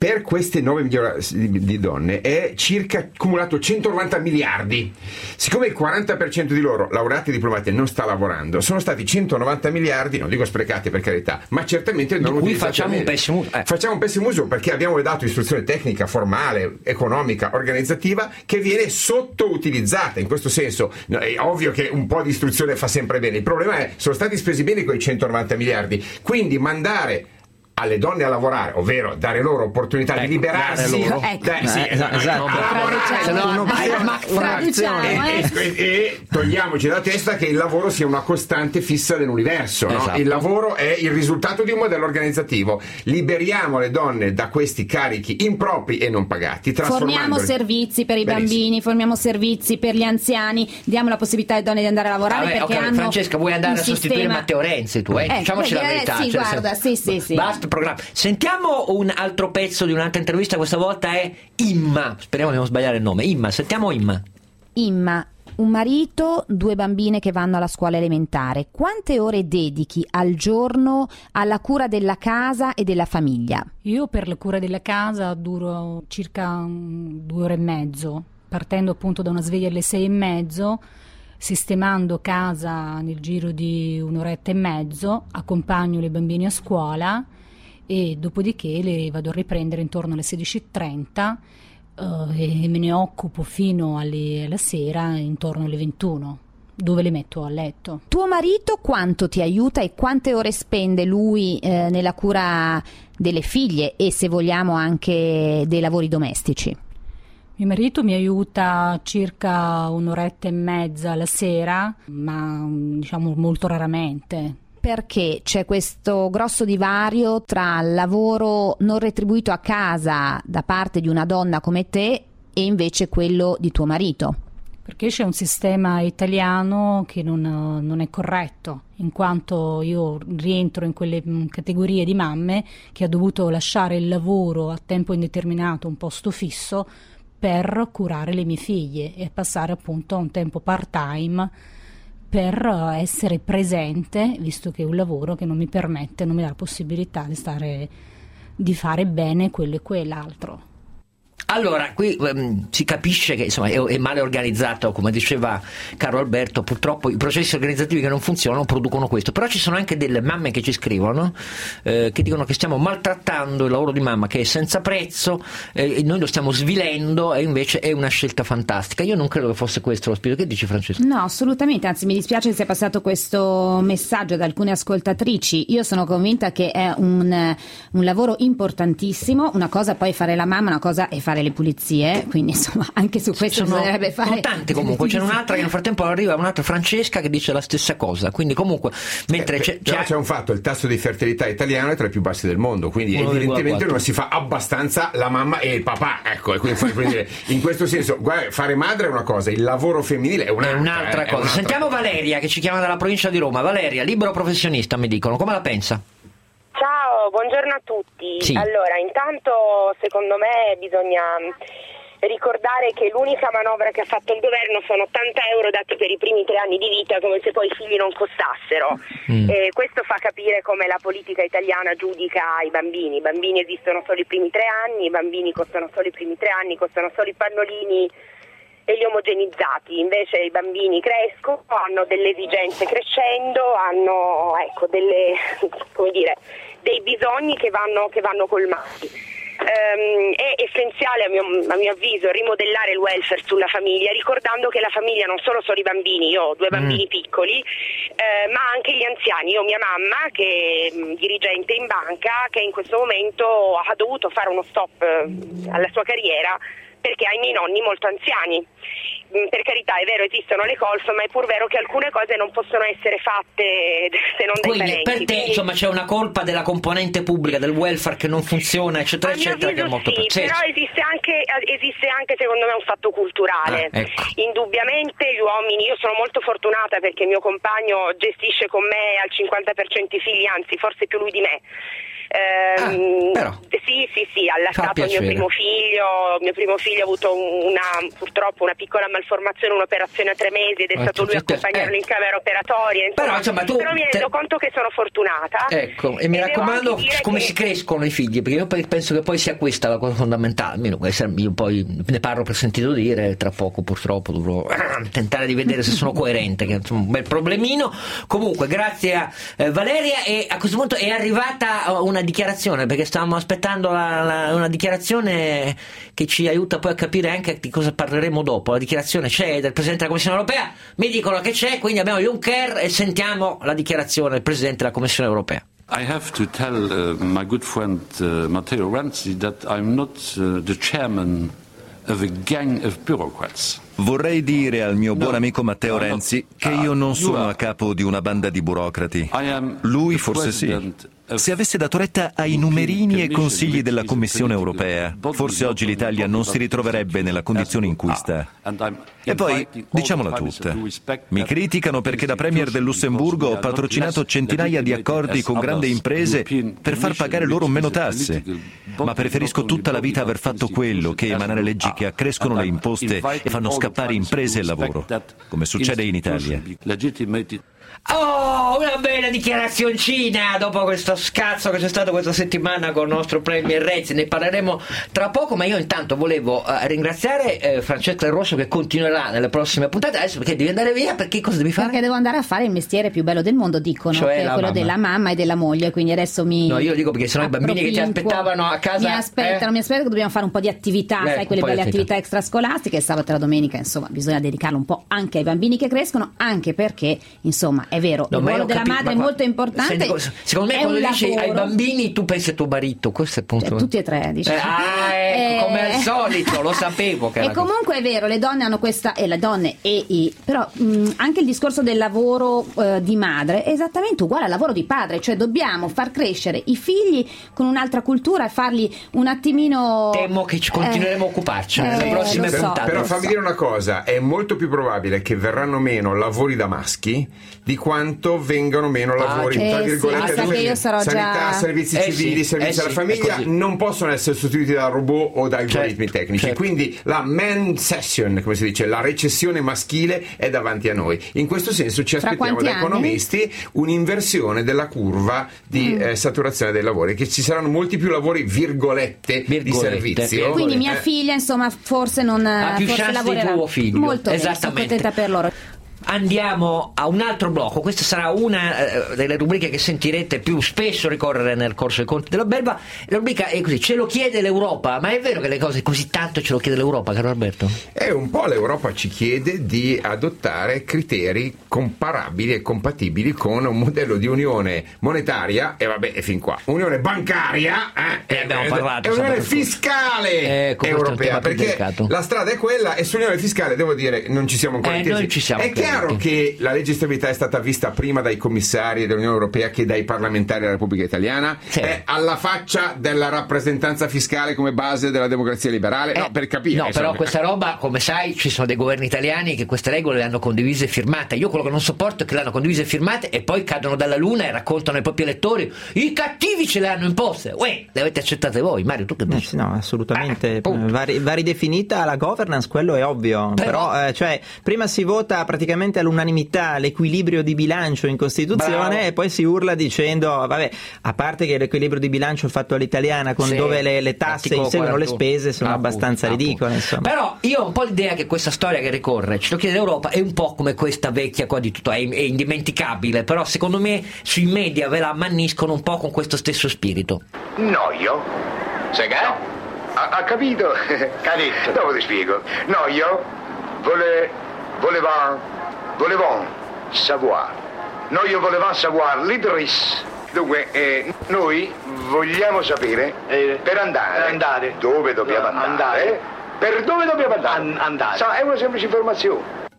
per queste nove milioni di donne è circa accumulato centonovanta miliardi. Siccome il quaranta per cento di loro, laureati e diplomati, non sta lavorando, sono stati centonovanta miliardi, non dico sprecati per carità, ma certamente non utilizzati. Facciamo un pessimo uso. Eh. Facciamo un pessimo uso perché abbiamo dato istruzione tecnica, formale, economica, organizzativa che viene sottoutilizzata. In questo senso è ovvio che un po' di istruzione fa sempre bene. Il problema è sono stati spesi bene quei centonovanta miliardi, quindi mandare alle donne a lavorare, ovvero dare loro opportunità ecco, di liberarsi ecco. Dai, sì, eh, esatto, esatto. E, e togliamoci da testa che il lavoro sia una costante fissa dell'universo, no? Esatto. Il lavoro è il risultato di un modello organizzativo. Liberiamo le donne da questi carichi impropri e non pagati, forniamo servizi per i Benissimo. bambini, forniamo servizi per gli anziani, diamo la possibilità alle donne di andare a lavorare. Vabbè, perché okay, hanno Francesca, vuoi andare a sostituire sistema... Matteo Renzi tu, eh? Eh, Diciamoci la eh, verità. sì, cioè, guarda, se... sì, sì, sì. Basta programma. Sentiamo un altro pezzo di un'altra intervista, questa volta è Imma, speriamo di non sbagliare il nome. Imma, sentiamo Imma. Imma, un marito, due bambine che vanno alla scuola elementare. Quante ore dedichi al giorno alla cura della casa e della famiglia? Io per la cura della casa duro circa due ore e mezzo, partendo appunto da una sveglia alle sei e mezzo, sistemando casa nel giro di un'oretta e mezzo, accompagno le bambine a scuola e dopodiché le vado a riprendere intorno alle sedici e trenta uh, e me ne occupo fino alle, alla sera intorno alle ventuno, dove le metto a letto. Tuo marito quanto ti aiuta e quante ore spende lui eh, nella cura delle figlie e, se vogliamo, anche dei lavori domestici? Mio marito mi aiuta circa un'oretta e mezza la sera, ma diciamo molto raramente. Perché c'è questo grosso divario tra il lavoro non retribuito a casa da parte di una donna come te e invece quello di tuo marito? Perché c'è un sistema italiano che non, non è corretto, in quanto io rientro in quelle categorie di mamme che ha dovuto lasciare il lavoro a tempo indeterminato, un posto fisso, per curare le mie figlie e passare appunto a un tempo part-time per essere presente, visto che è un lavoro che non mi permette, non mi dà la possibilità di stare, di fare bene quello e quell'altro. Allora, qui um, si capisce che insomma è, è male organizzato, come diceva Carlo Alberto, purtroppo i processi organizzativi che non funzionano producono questo, però ci sono anche delle mamme che ci scrivono, eh, che dicono che stiamo maltrattando il lavoro di mamma, che è senza prezzo, eh, e noi lo stiamo svilendo e invece è una scelta fantastica. Io non credo che fosse questo lo spirito. Che dici, Francesca? No, assolutamente, anzi mi dispiace che sia passato questo messaggio ad alcune ascoltatrici. Io sono convinta che è un, un lavoro importantissimo, una cosa poi fare la mamma, una cosa è fare le pulizie, quindi insomma anche su questo sono, bisognerebbe fare. Sono tante comunque, c'è un'altra che nel frattempo arriva, un'altra Francesca che dice la stessa cosa, quindi comunque mentre eh, c'è, però c'è... c'è un fatto, il tasso di fertilità italiano è tra i più bassi del mondo, quindi uno evidentemente non si fa abbastanza la mamma e il papà, ecco, e quindi, quindi in questo senso guarda, fare madre è una cosa, il lavoro femminile è un'altra, è un'altra eh, cosa. È un'altra Sentiamo cosa. Valeria che ci chiama dalla provincia di Roma. Valeria, libero professionista, mi dicono, come la pensa? Ciao, buongiorno a tutti. Sì. Allora, intanto secondo me bisogna ricordare che l'unica manovra che ha fatto il governo sono ottanta euro dati per i primi tre anni di vita, come se poi i figli non costassero. Mm. E questo fa capire come la politica italiana giudica i bambini. I bambini esistono solo i primi tre anni, i bambini costano solo i primi tre anni, costano solo i pannolini e gli omogenizzati. Invece i bambini crescono, hanno delle esigenze crescendo, hanno ecco delle come dire dei bisogni che vanno che vanno colmati. Um, è essenziale a mio, a mio avviso rimodellare il welfare sulla famiglia, ricordando che la famiglia non solo sono i bambini, io ho due bambini mm. piccoli, eh, ma anche gli anziani. Io ho mia mamma che è mh, dirigente in banca, che in questo momento ha dovuto fare uno stop eh, alla sua carriera perché ha i miei nonni molto anziani. Per carità, è vero, esistono le colf, ma è pur vero che alcune cose non possono essere fatte se non dai Quindi, parenti. per te, Quindi, insomma, c'è una colpa della componente pubblica, del welfare che non funziona, eccetera, eccetera, che è molto sì, per... però esiste anche, esiste anche secondo me un fatto culturale. Ah, ecco. Indubbiamente gli uomini, io sono molto fortunata perché mio compagno gestisce con me al cinquanta per cento i figli, anzi forse più lui di me. Ehm, ah, però. Sì, sì, sì, ha allattato il mio primo figlio, mio primo figlio ha avuto una, purtroppo una piccola malformazione, un'operazione a tre mesi ed è eh, stato lui a accompagnarlo eh. in camera operatoria, insomma, però, insomma, tu però mi rendo te... conto che sono fortunata. Ecco, e mi e raccomando come che... si crescono i figli, perché io penso che poi sia questa la cosa fondamentale, almeno io poi ne parlo per sentito dire, tra poco purtroppo dovrò tentare di vedere se sono coerente, che è un bel problemino. Comunque grazie a eh, Valeria, e a questo punto è arrivata una dichiarazione, perché stavamo aspettando la, la, una dichiarazione che ci aiuta poi a capire anche di cosa parleremo dopo. La dichiarazione c'è del Presidente della Commissione Europea, mi dicono che c'è, quindi abbiamo Juncker e sentiamo la dichiarazione del Presidente della Commissione Europea. I have to tell uh, my good friend uh, Matteo Renzi that I'm not uh, the chairman of a gang of bureaucrats. Vorrei dire al mio buon amico Matteo Renzi che io non sono a capo di una banda di burocrati. Lui forse sì. Se avesse dato retta ai numerini e consigli della Commissione Europea, forse oggi l'Italia non si ritroverebbe nella condizione in cui sta. E poi, diciamola tutta, mi criticano perché da Premier del Lussemburgo ho patrocinato centinaia di accordi con grandi imprese per far pagare loro meno tasse, ma preferisco tutta la vita aver fatto quello che emanare leggi che accrescono le imposte e fanno scappare imprese e lavoro, come succede in Italia. Oh, una bella dichiarazioncina dopo questo scazzo che c'è stato questa settimana con il nostro Premier Renzi. Ne parleremo tra poco, ma io intanto volevo uh, ringraziare uh, Francesca Del Rosso, che continuerà nelle prossime puntate. Adesso perché devi andare via? Perché cosa devi fare? Perché devo andare a fare il mestiere più bello del mondo, dicono, cioè che è quello mamma. della mamma e della moglie, quindi adesso mi... No, io dico perché sennò i bambini che ti aspettavano a casa... Mi aspettano, eh? mi aspettano che dobbiamo fare un po' di attività, eh, sai, quelle belle attività. attività extrascolastiche, il sabato e la domenica, insomma, bisogna dedicarlo un po' anche ai bambini che crescono, anche perché, insomma, è vero, no, il ruolo della capi- madre è molto importante. Senti, secondo me è quando un dici lavoro. ai bambini tu pensi a tuo marito, questo è il punto. Cioè, tutti e tre, diciamo. Eh, ah, ecco, come al solito, lo sapevo che era E comunque è vero, le donne hanno questa, e le donne e i, però mh, anche il discorso del lavoro eh, di madre è esattamente uguale al lavoro di padre, cioè dobbiamo far crescere i figli con un'altra cultura e farli un attimino... Temo che ci continueremo eh, a occuparci nelle eh, prossime so, puntate. Però fammi so. dire una cosa, è molto più probabile che verranno meno lavori da maschi di quanto vengano meno lavori ah, tra eh, virgolette sì, dove io sarò sanità, già... servizi eh, civili, sì, servizi eh, alla sì, famiglia non possono essere sostituiti da robot o da algoritmi certo, tecnici, certo. Quindi la man session, come si dice, la recessione maschile è davanti a noi. In questo senso ci Fra aspettiamo da anni? economisti un'inversione della curva di mm. eh, saturazione dei lavori, che ci saranno molti più lavori virgolette, virgolette di servizio. virgolette. Quindi mia Eh. figlia, insomma, forse non ha più forse chance lavorerà. di tuo figlio. Molto bene, sono Esattamente. contenta per loro. Andiamo a un altro blocco. Questa sarà una eh, delle rubriche che sentirete più spesso ricorrere nel corso dei conti della Belva. La rubrica è così: ce lo chiede l'Europa. Ma è vero che le cose così tanto ce lo chiede l'Europa, caro Alberto? E un po' l'Europa ci chiede di adottare criteri comparabili e compatibili con un modello di unione monetaria, e vabbè, è fin qua, unione bancaria eh, e abbiamo parlato, e unione sempre fiscale ecco, europea, perché delicato. La strada è quella, e sull'unione fiscale devo dire non ci siamo ancora eh, intesi. noi ci siamo è chiariti. chiaro che la legge di stabilità è stata vista prima dai commissari dell'Unione Europea che dai parlamentari della Repubblica Italiana, sì. È alla faccia della rappresentanza fiscale come base della democrazia liberale, Eh, no, per capire no, insomma. però questa roba, come sai, ci sono dei governi italiani che queste regole le hanno condivise e firmate. Io quello che non sopporto è che le hanno condivise e firmate e poi cadono dalla luna e raccontano ai propri elettori: i cattivi ce le hanno imposte. Uè, le avete accettate voi. Mario, tu che dici? Eh, no, assolutamente. Eh, va, ri- va ridefinita la governance, quello è ovvio. Però, però eh, cioè, prima si vota praticamente all'unanimità l'equilibrio di bilancio in Costituzione. Bravo. E poi si urla dicendo, vabbè, a parte che l'equilibrio di bilancio fatto all'italiana, con sì, dove le, le tasse inseguono le spese, sono appunto, abbastanza appunto. ridicole, insomma. Però io ho un po' l'idea che questa storia che ricorre, ce lo chiede l'Europa, è un po' come questa vecchia qua di tutto, è, è indimenticabile, però secondo me sui media ve la ammanniscono un po' con questo stesso spirito. No, io? Sai che? No. Ha, ha capito? Cadetto. Dopo ti spiego. No, io vole, voleva, volevamo savoir. No, io volevamo savoir l'Idris. Dunque, eh, noi vogliamo sapere eh, per andare, per andare dove dobbiamo andare, andare. Per dove dobbiamo andare? An- andare. Sa, è una semplice informazione.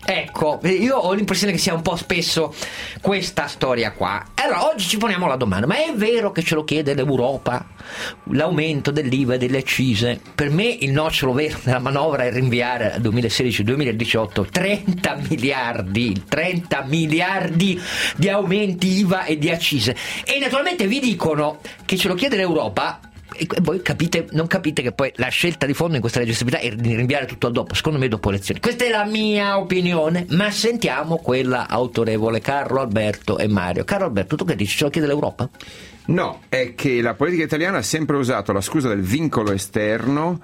Ecco, io ho l'impressione che sia un po' spesso questa storia qua. Allora, oggi ci poniamo la domanda: ma è vero che ce lo chiede l'Europa, l'aumento dell'I V A e delle accise? Per me il nocciolo vero della manovra è rinviare al duemilasedici duemiladiciotto trenta miliardi trenta miliardi di aumenti I V A e di accise. E naturalmente vi dicono che ce lo chiede l'Europa, e voi capite, non capite che poi la scelta di fondo in questa legge di stabilità è di rinviare tutto a dopo, secondo me dopo le elezioni. Questa è la mia opinione, ma sentiamo quella autorevole. Carlo Alberto e Mario. Carlo Alberto, tu che dici, ce lo chiede l'Europa? No, è che la politica italiana ha sempre usato la scusa del vincolo esterno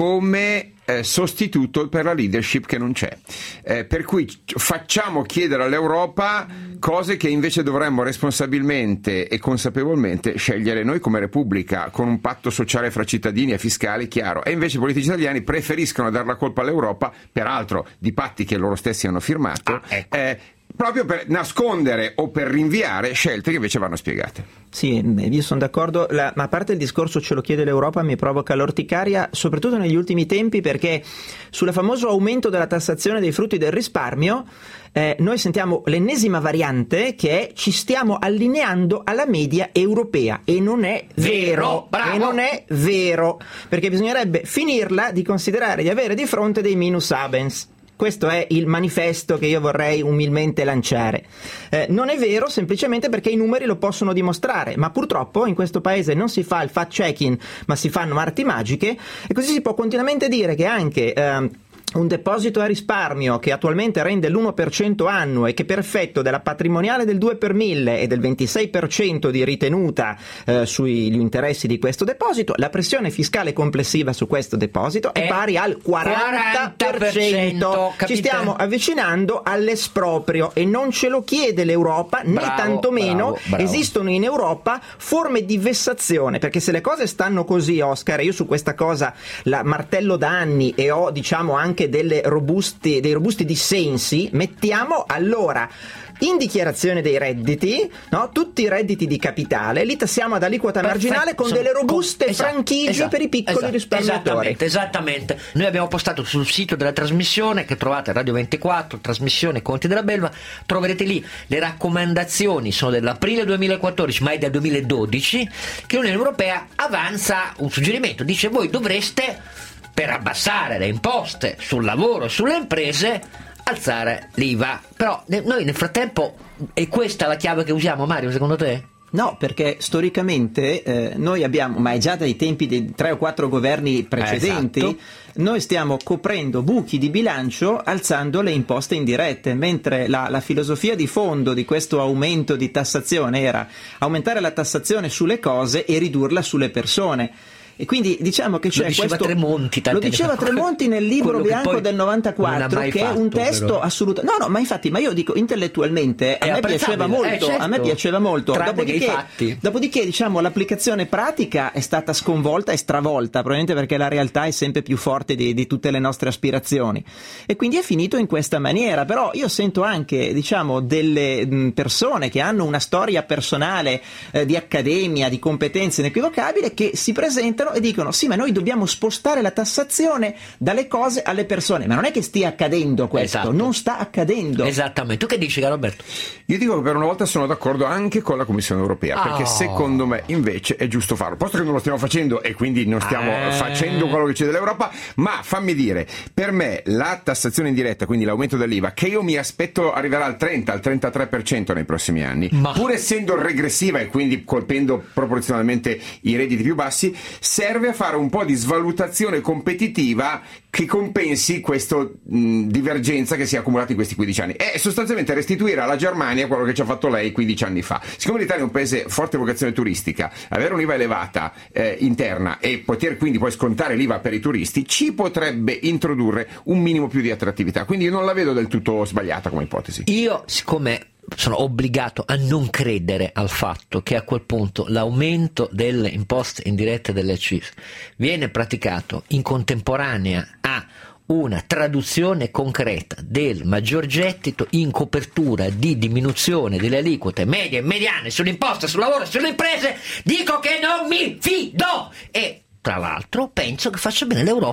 come eh, sostituto per la leadership che non c'è, eh, per cui facciamo chiedere all'Europa cose che invece dovremmo responsabilmente e consapevolmente scegliere noi come Repubblica, con un patto sociale fra cittadini e fiscali chiaro, e invece i politici italiani preferiscono dar la colpa all'Europa, peraltro di patti che loro stessi hanno firmato, ah, ecco. eh, proprio per nascondere o per rinviare scelte che invece vanno spiegate. Sì, io sono d'accordo, la, ma a parte il discorso ce lo chiede l'Europa mi provoca l'orticaria, soprattutto negli ultimi tempi, perché sul famoso aumento della tassazione dei frutti del risparmio eh, noi sentiamo l'ennesima variante che è ci stiamo allineando alla media europea, e non è vero, vero e non è vero, perché bisognerebbe finirla di considerare di avere di fronte dei minus habens. Questo è il manifesto che io vorrei umilmente lanciare. Eh, non è vero semplicemente perché i numeri lo possono dimostrare, ma purtroppo in questo paese non si fa il fact checking, ma si fanno arti magiche, e così si può continuamente dire che anche eh, un deposito a risparmio che attualmente rende l'uno per cento annuo e che per effetto della patrimoniale del due per mille e del ventisei per cento di ritenuta eh, sugli interessi di questo deposito, la pressione fiscale complessiva su questo deposito è, è pari al quaranta per cento. Ci stiamo avvicinando all'esproprio e non ce lo chiede l'Europa, né bravo, tantomeno bravo, bravo. Esistono in Europa forme di vessazione, perché se le cose stanno così, Oscar, io su questa cosa la martello da anni e ho diciamo anche delle robusti, dei robusti dissensi, mettiamo allora in dichiarazione dei redditi, no? Tutti i redditi di capitale li tassiamo ad aliquota Perfetto. marginale con delle robuste con, esatto, franchigie esatto, per i piccoli esatto, risparmiatori. Esattamente, esattamente. Noi abbiamo postato sul sito della trasmissione, che trovate Radio ventiquattro, trasmissione Conti della Belva, troverete lì le raccomandazioni, sono dell'aprile duemilaquattordici, ma è del duemiladodici, che l'Unione Europea avanza un suggerimento, dice: voi dovreste, per abbassare le imposte sul lavoro e sulle imprese, alzare l'I V A. Però noi nel frattempo, è questa la chiave che usiamo, Mario, secondo te? No, perché storicamente eh, noi abbiamo, ma è già dai tempi dei tre o quattro governi precedenti, eh, esatto. Noi stiamo coprendo buchi di bilancio alzando le imposte indirette, mentre la, la filosofia di fondo di questo aumento di tassazione era aumentare la tassazione sulle cose e ridurla sulle persone. E quindi diciamo che c'è lo diceva questo Tremonti, lo diceva Tremonti nel libro bianco del novantaquattro, che fatto, è un testo assoluto. No, no, ma infatti, ma io dico intellettualmente a me piaceva molto, eh, certo. a me piaceva molto. Dopodiché, dopodiché, diciamo, l'applicazione pratica è stata sconvolta e stravolta, probabilmente perché la realtà è sempre più forte di, di tutte le nostre aspirazioni. E quindi è finito in questa maniera. Però io sento anche, diciamo, delle mh, persone che hanno una storia personale eh, di accademia, di competenze inequivocabili, che si presentano e dicono: sì, ma noi dobbiamo spostare la tassazione dalle cose alle persone. Ma non è che stia accadendo questo, esatto. Non sta accadendo. Esattamente. Tu che dici, Roberto? Io dico che per una volta sono d'accordo anche con la Commissione Europea, oh. perché secondo me invece è giusto farlo, posto che non lo stiamo facendo e quindi non stiamo eh. facendo quello che chiede l'Europa. Ma fammi dire, per me la tassazione indiretta, quindi l'aumento dell'I V A, che io mi aspetto arriverà al trenta, al trentatré per cento nei prossimi anni, ma... pur essendo regressiva e quindi colpendo proporzionalmente i redditi più bassi, serve a fare un po' di svalutazione competitiva che compensi questa divergenza che si è accumulata in questi quindici anni, e sostanzialmente restituire alla Germania quello che ci ha fatto lei quindici anni fa. Siccome l'Italia è un paese forte vocazione turistica, avere un'I V A elevata eh, interna e poter quindi poi scontare l'I V A per i turisti ci potrebbe introdurre un minimo più di attrattività, quindi io non la vedo del tutto sbagliata come ipotesi. Io, siccome sono obbligato a non credere al fatto che a quel punto l'aumento delle imposte indirette delle accise viene praticato in contemporanea a una traduzione concreta del maggior gettito in copertura di diminuzione delle aliquote medie e mediane sull'imposta sul lavoro e sulle imprese, dico che non mi fido. E tra l'altro penso che faccia bene l'Europa a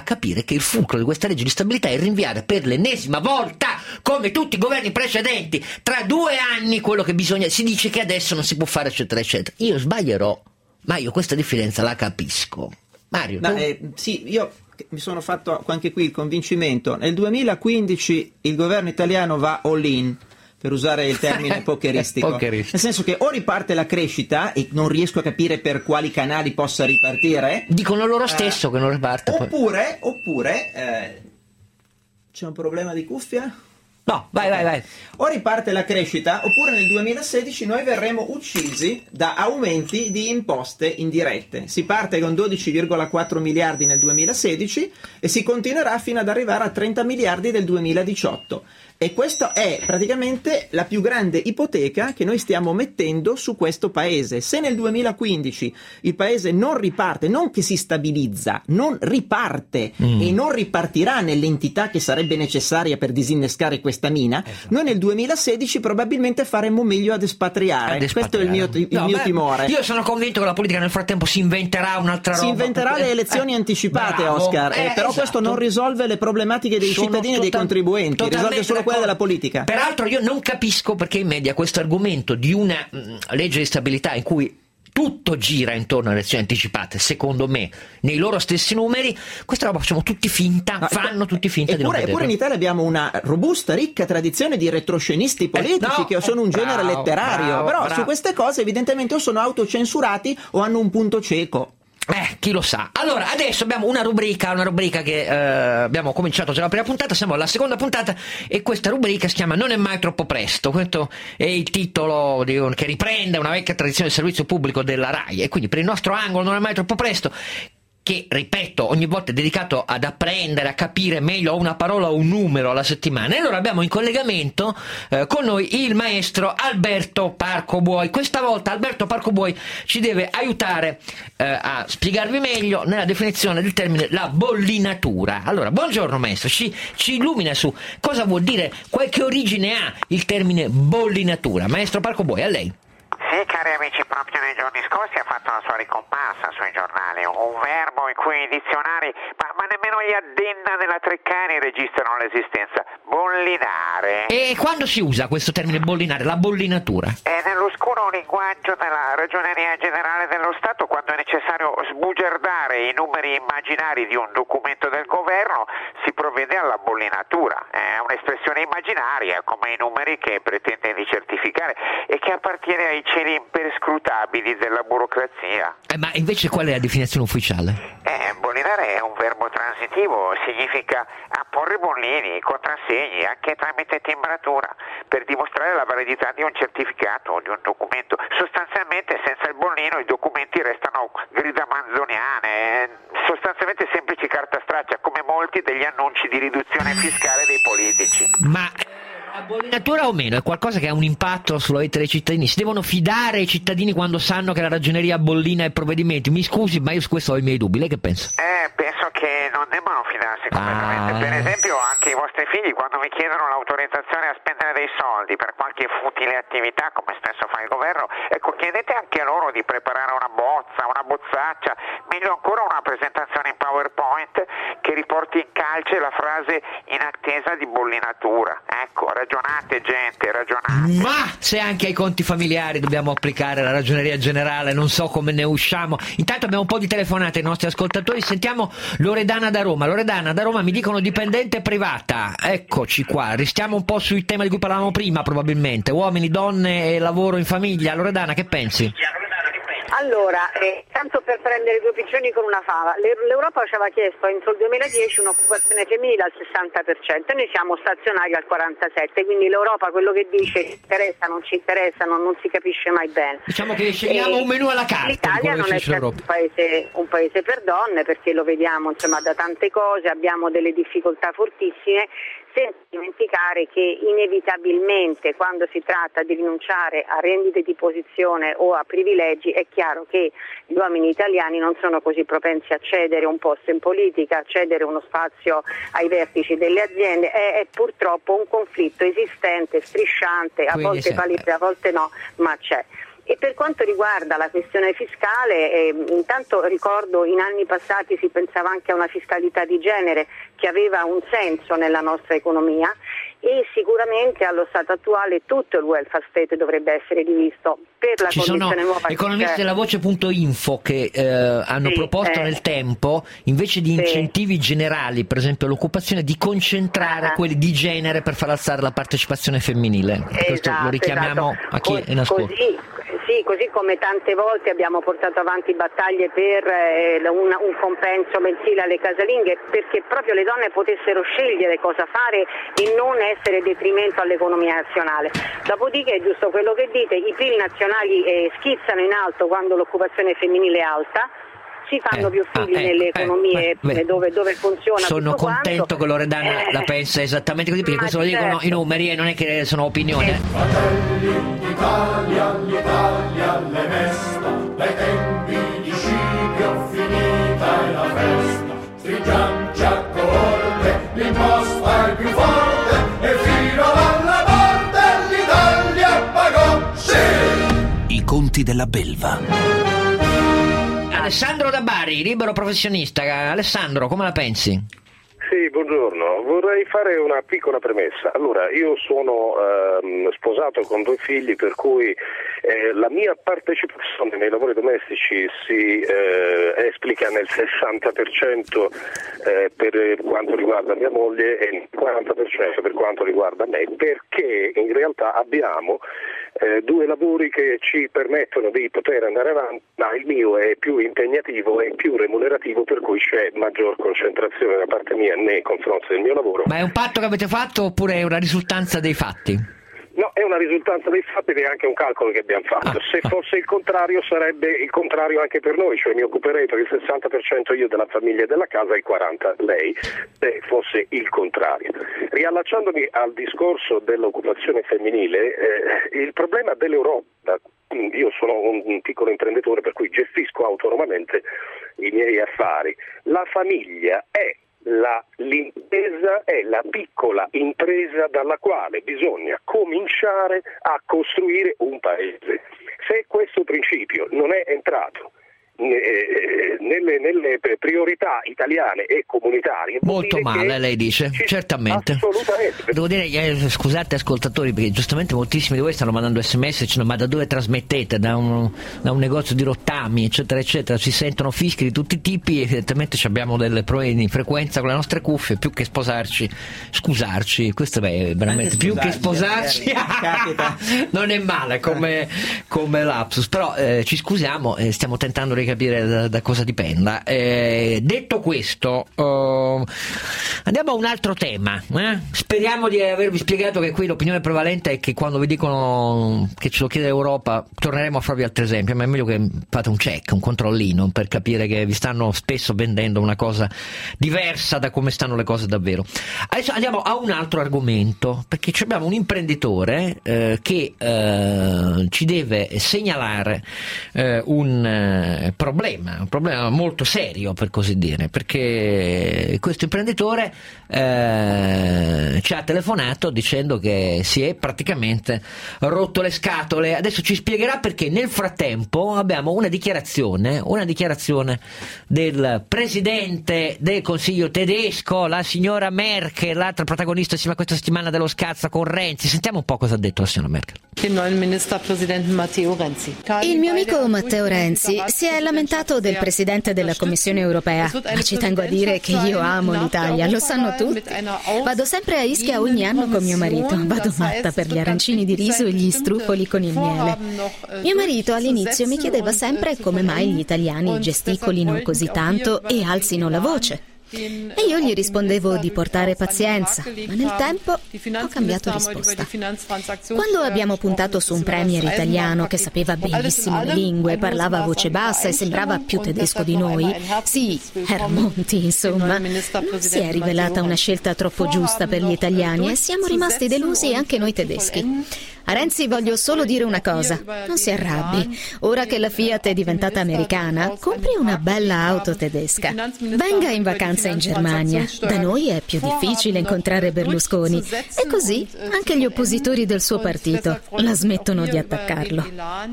capire che il fulcro di questa legge di stabilità è rinviare per l'ennesima volta, come tutti i governi precedenti, tra due anni quello che bisogna. Si dice che adesso non si può fare, eccetera, eccetera. Io sbaglierò, ma io questa differenza la capisco. Mario, no, tu? eh, sì, io mi sono fatto anche qui il convincimento. Nel duemilaquindici il governo italiano va all in, per usare il termine pokeristico, Pokeristico. nel senso che o riparte la crescita e non riesco a capire per quali canali possa ripartire, dicono loro stesso eh, che non riparte, oppure, poi. oppure eh, c'è un problema di cuffia? No, vai, vai, vai. O riparte la crescita, oppure nel duemilasedici noi verremo uccisi da aumenti di imposte indirette. Si parte con dodici virgola quattro miliardi nel duemilasedici e si continuerà fino ad arrivare a trenta miliardi del duemiladiciotto. E questa è praticamente la più grande ipoteca che noi stiamo mettendo su questo paese. Se nel duemilaquindici il paese non riparte, non che si stabilizza, non riparte mm. e non ripartirà nell'entità che sarebbe necessaria per disinnescare questa mina, esatto. noi nel duemilasedici probabilmente faremmo meglio ad espatriare. Ad espatriare. Questo è il mio, il no, mio beh, timore. Io sono convinto che la politica nel frattempo si inventerà un'altra roba. Si inventerà le elezioni eh, anticipate, bravo. Oscar, eh, eh, però esatto. questo non risolve le problematiche dei sono cittadini total- e dei contribuenti, risolve solo quella della politica. Peraltro io non capisco perché in media questo argomento di una mh, legge di stabilità in cui tutto gira intorno alle elezioni anticipate, secondo me, nei loro stessi numeri, questa roba facciamo tutti finta, no, fanno tutti finta eppure, di non vedere. Eppure in Italia abbiamo una robusta, ricca tradizione di retroscenisti politici eh, no, che sono un bravo, genere letterario, bravo, però bravo. su queste cose evidentemente o sono autocensurati o hanno un punto cieco. Eh, chi lo sa. Allora, adesso abbiamo una rubrica, una rubrica che eh, abbiamo cominciato già la prima puntata, siamo alla seconda puntata e questa rubrica si chiama Non è mai troppo presto. Questo è il titolo di un, che riprende una vecchia tradizione del servizio pubblico della RAI e quindi per il nostro angolo non è mai troppo presto, che, ripeto, ogni volta è dedicato ad apprendere, a capire meglio una parola o un numero alla settimana. E allora abbiamo in collegamento eh, con noi il maestro Alberto Parcobuoi. Questa volta Alberto Parcobuoi ci deve aiutare eh, a spiegarvi meglio nella definizione del termine la bollinatura. Allora, buongiorno maestro, ci, ci illumina su cosa vuol dire, qualche origine ha il termine bollinatura. Maestro Parcobuoi, a lei. Sì, cari amici, proprio nei giorni scorsi ha fatto la sua ricomparsa sui giornali, un verbo in cui i dizionari, ma, ma nemmeno gli addenna della Treccani registrano l'esistenza, bollinare. E quando si usa questo termine bollinare, la bollinatura? È nell'oscuro linguaggio della Ragioneria Generale dello Stato, quando è necessario sbugiardare i numeri immaginari di un documento del governo, si provvede alla bollinatura. È un'espressione immaginaria, come i numeri che pretende di certificare e che appartiene ai cieli imperscrutabili della burocrazia. Eh, ma invece qual è la definizione ufficiale? Eh, bollinare è un verbo transitivo, significa apporre bollini, contrassegni, anche tramite timbratura, per dimostrare la validità di un certificato o di un documento. Sostanzialmente senza il bollino i documenti restano grida manzoniane, sostanzialmente semplici carta straccia, come molti degli annunci di riduzione fiscale dei politici. Ma la bollinatura o meno è qualcosa che ha un impatto sulla vita dei cittadini? Si devono fidare i cittadini quando sanno che la ragioneria bollina i provvedimenti? Mi scusi, ma io su questo ho i miei dubbi. Lei che pensa? Eh, penso che non debbano fidarsi completamente. Ah. Per esempio, anche i vostri figli, quando vi chiedono l'autorizzazione a spendere dei soldi per qualche futile attività, come spesso fa il governo, ecco, chiedete anche a loro di preparare una bozza, una bozzaccia, meglio ancora una presentazione in PowerPoint che riporti in calce la frase in attesa di bollinatura. Ecco, ragionate gente, ragionate. Ma se anche ai conti familiari dobbiamo applicare la ragioneria generale, non so come ne usciamo. Intanto abbiamo un po' di telefonate ai nostri ascoltatori, sentiamo Loredana da Roma. Loredana da Roma, mi dicono dipendente privata. Eccoci qua, restiamo un po' sul tema di cui parlavamo prima probabilmente, uomini, donne e lavoro in famiglia. Loredana, che pensi? Allora, eh, tanto per prendere due piccioni con una fava, l'Europa ci aveva chiesto entro il duemiladieci un'occupazione femminile al sessanta per cento e noi siamo stazionari al quarantasette per cento, quindi l'Europa quello che dice ci interessa, non ci interessa, non, non si capisce mai bene. Diciamo che scegliamo e un menù alla carta. L'Italia non è certo un paese, un paese per donne, perché lo vediamo insomma da tante cose, abbiamo delle difficoltà fortissime, senza dimenticare che inevitabilmente quando si tratta di rinunciare a rendite di posizione o a privilegi è chiaro che gli uomini italiani non sono così propensi a cedere un posto in politica, a cedere uno spazio ai vertici delle aziende. È, è purtroppo un conflitto esistente, strisciante, a Quindi volte palese, a volte no, ma c'è. E per quanto riguarda la questione fiscale, eh, intanto ricordo in anni passati si pensava anche a una fiscalità di genere che aveva un senso nella nostra economia, e sicuramente allo stato attuale tutto il welfare state dovrebbe essere rivisto per la Ci condizione sono nuova. economisti della voce.info che eh, hanno Sì, proposto eh. nel tempo, invece di Sì. incentivi generali, per esempio l'occupazione, di concentrare Ah. quelli di genere per far alzare la partecipazione femminile. Questo Esatto, lo richiamiamo esatto. a chi Co- è in ascolto. Così, sì, così come tante volte abbiamo portato avanti battaglie per eh, un, un compenso mensile alle casalinghe, perché proprio le donne potessero scegliere cosa fare e non essere detrimento all'economia nazionale. Dopodiché è giusto quello che dite, i P I L nazionali eh, schizzano in alto quando l'occupazione femminile è alta, si fanno Eh, più figli ah, ecco, nelle eh, economie beh, dove, dove funziona Sono tutto contento quanto. che Loredana Eh, la pensa esattamente così, perché ma questo lo dicono certo. i numeri e non è che sono opinioni. eh. L'Italia, l'Italia le mesta, dai tempi di Scipio finita è la festa. Stringiamoci a corte, l'imposta è più forte e fino alla morte l'Italia pagò, sì! I conti della belva. Alessandro da Bari, libero professionista. Alessandro, come la pensi? Sì, buongiorno. Vorrei fare una piccola premessa. Allora, io sono ehm, sposato con due figli, per cui eh, la mia partecipazione nei lavori domestici si eh, esplica nel sessanta per cento eh, per quanto riguarda mia moglie e il quaranta per cento per quanto riguarda me, perché in realtà abbiamo eh, due lavori che ci permettono di poter andare avanti, ma il mio è più impegnativo e più remunerativo, per cui c'è maggior concentrazione da parte mia nei confronti del mio lavoro. Ma è un patto che avete fatto oppure è una risultanza dei fatti? No, è una risultanza dei fatti ed è anche un calcolo che abbiamo fatto. Se fosse il contrario sarebbe il contrario anche per noi, cioè mi occuperei per il sessanta per cento io della famiglia e della casa e il quaranta per cento lei, se fosse il contrario. Riallacciandomi al discorso dell'occupazione femminile, eh, il problema dell'Europa, io sono un, un piccolo imprenditore per cui gestisco autonomamente i miei affari, la famiglia è La, l'impresa è la piccola impresa dalla quale bisogna cominciare a costruire un paese. Se questo principio non è entrato eh, nelle, nelle priorità italiane e comunitarie, molto male, lei dice, certamente. Assolutamente. Devo dire, eh, scusate ascoltatori, perché giustamente moltissimi di voi stanno mandando sms dicendo: ma da dove trasmettete? Da un, da un negozio di rottami, eccetera eccetera. Si sentono fischi di tutti i tipi, evidentemente abbiamo delle problemi di frequenza con le nostre cuffie, più che sposarci, scusarci, questo è veramente più che sposarci non è male come, come lapsus, però eh, ci scusiamo e eh, stiamo tentando di capire da, da cosa dipenda. Eh, detto questo, uh, andiamo a un altro tema. Eh? Speriamo di avervi spiegato che qui l'opinione prevalente è che quando vi dicono che ce lo chiede l'Europa, torneremo a farvi altri esempi, ma è meglio che fate un check, un controllino, per capire che vi stanno spesso vendendo una cosa diversa da come stanno le cose davvero. Adesso andiamo a un altro argomento, perché abbiamo un imprenditore eh, che eh, ci deve segnalare eh, un eh, problema, un problema molto serio, per così dire, perché questo imprenditore eh, ci ha telefonato dicendo che si è praticamente rotto le scatole. Adesso ci spiegherà perché. Nel frattempo abbiamo una dichiarazione, una dichiarazione del presidente del Consiglio tedesco, la signora Merkel, l'altra protagonista insieme a questa settimana dello scazzo con Renzi. Sentiamo un po' cosa ha detto la signora Merkel. Il mio amico Matteo Renzi si è lamentato del presidente della Commissione europea, ma ci tengo a dire che io amo l'Italia, lo sanno tutti. Vado sempre a Ischia ogni anno con mio marito, vado matta per gli arancini di riso e gli struffoli con il miele. Mio marito all'inizio mi chiedeva sempre come mai gli italiani gesticolino così tanto e alzino la voce. E io gli rispondevo di portare pazienza, ma nel tempo ho cambiato risposta. Quando abbiamo puntato su un premier italiano che sapeva benissimo le lingue, parlava a voce bassa e sembrava più tedesco di noi, sì, era Monti insomma, non si è rivelata una scelta troppo giusta per gli italiani e siamo rimasti delusi anche noi tedeschi. A Renzi voglio solo dire una cosa, non si arrabbi, ora che la Fiat è diventata americana, compri una bella auto tedesca, venga in vacanza in Germania, da noi è più difficile incontrare Berlusconi e così anche gli oppositori del suo partito la smettono di attaccarlo.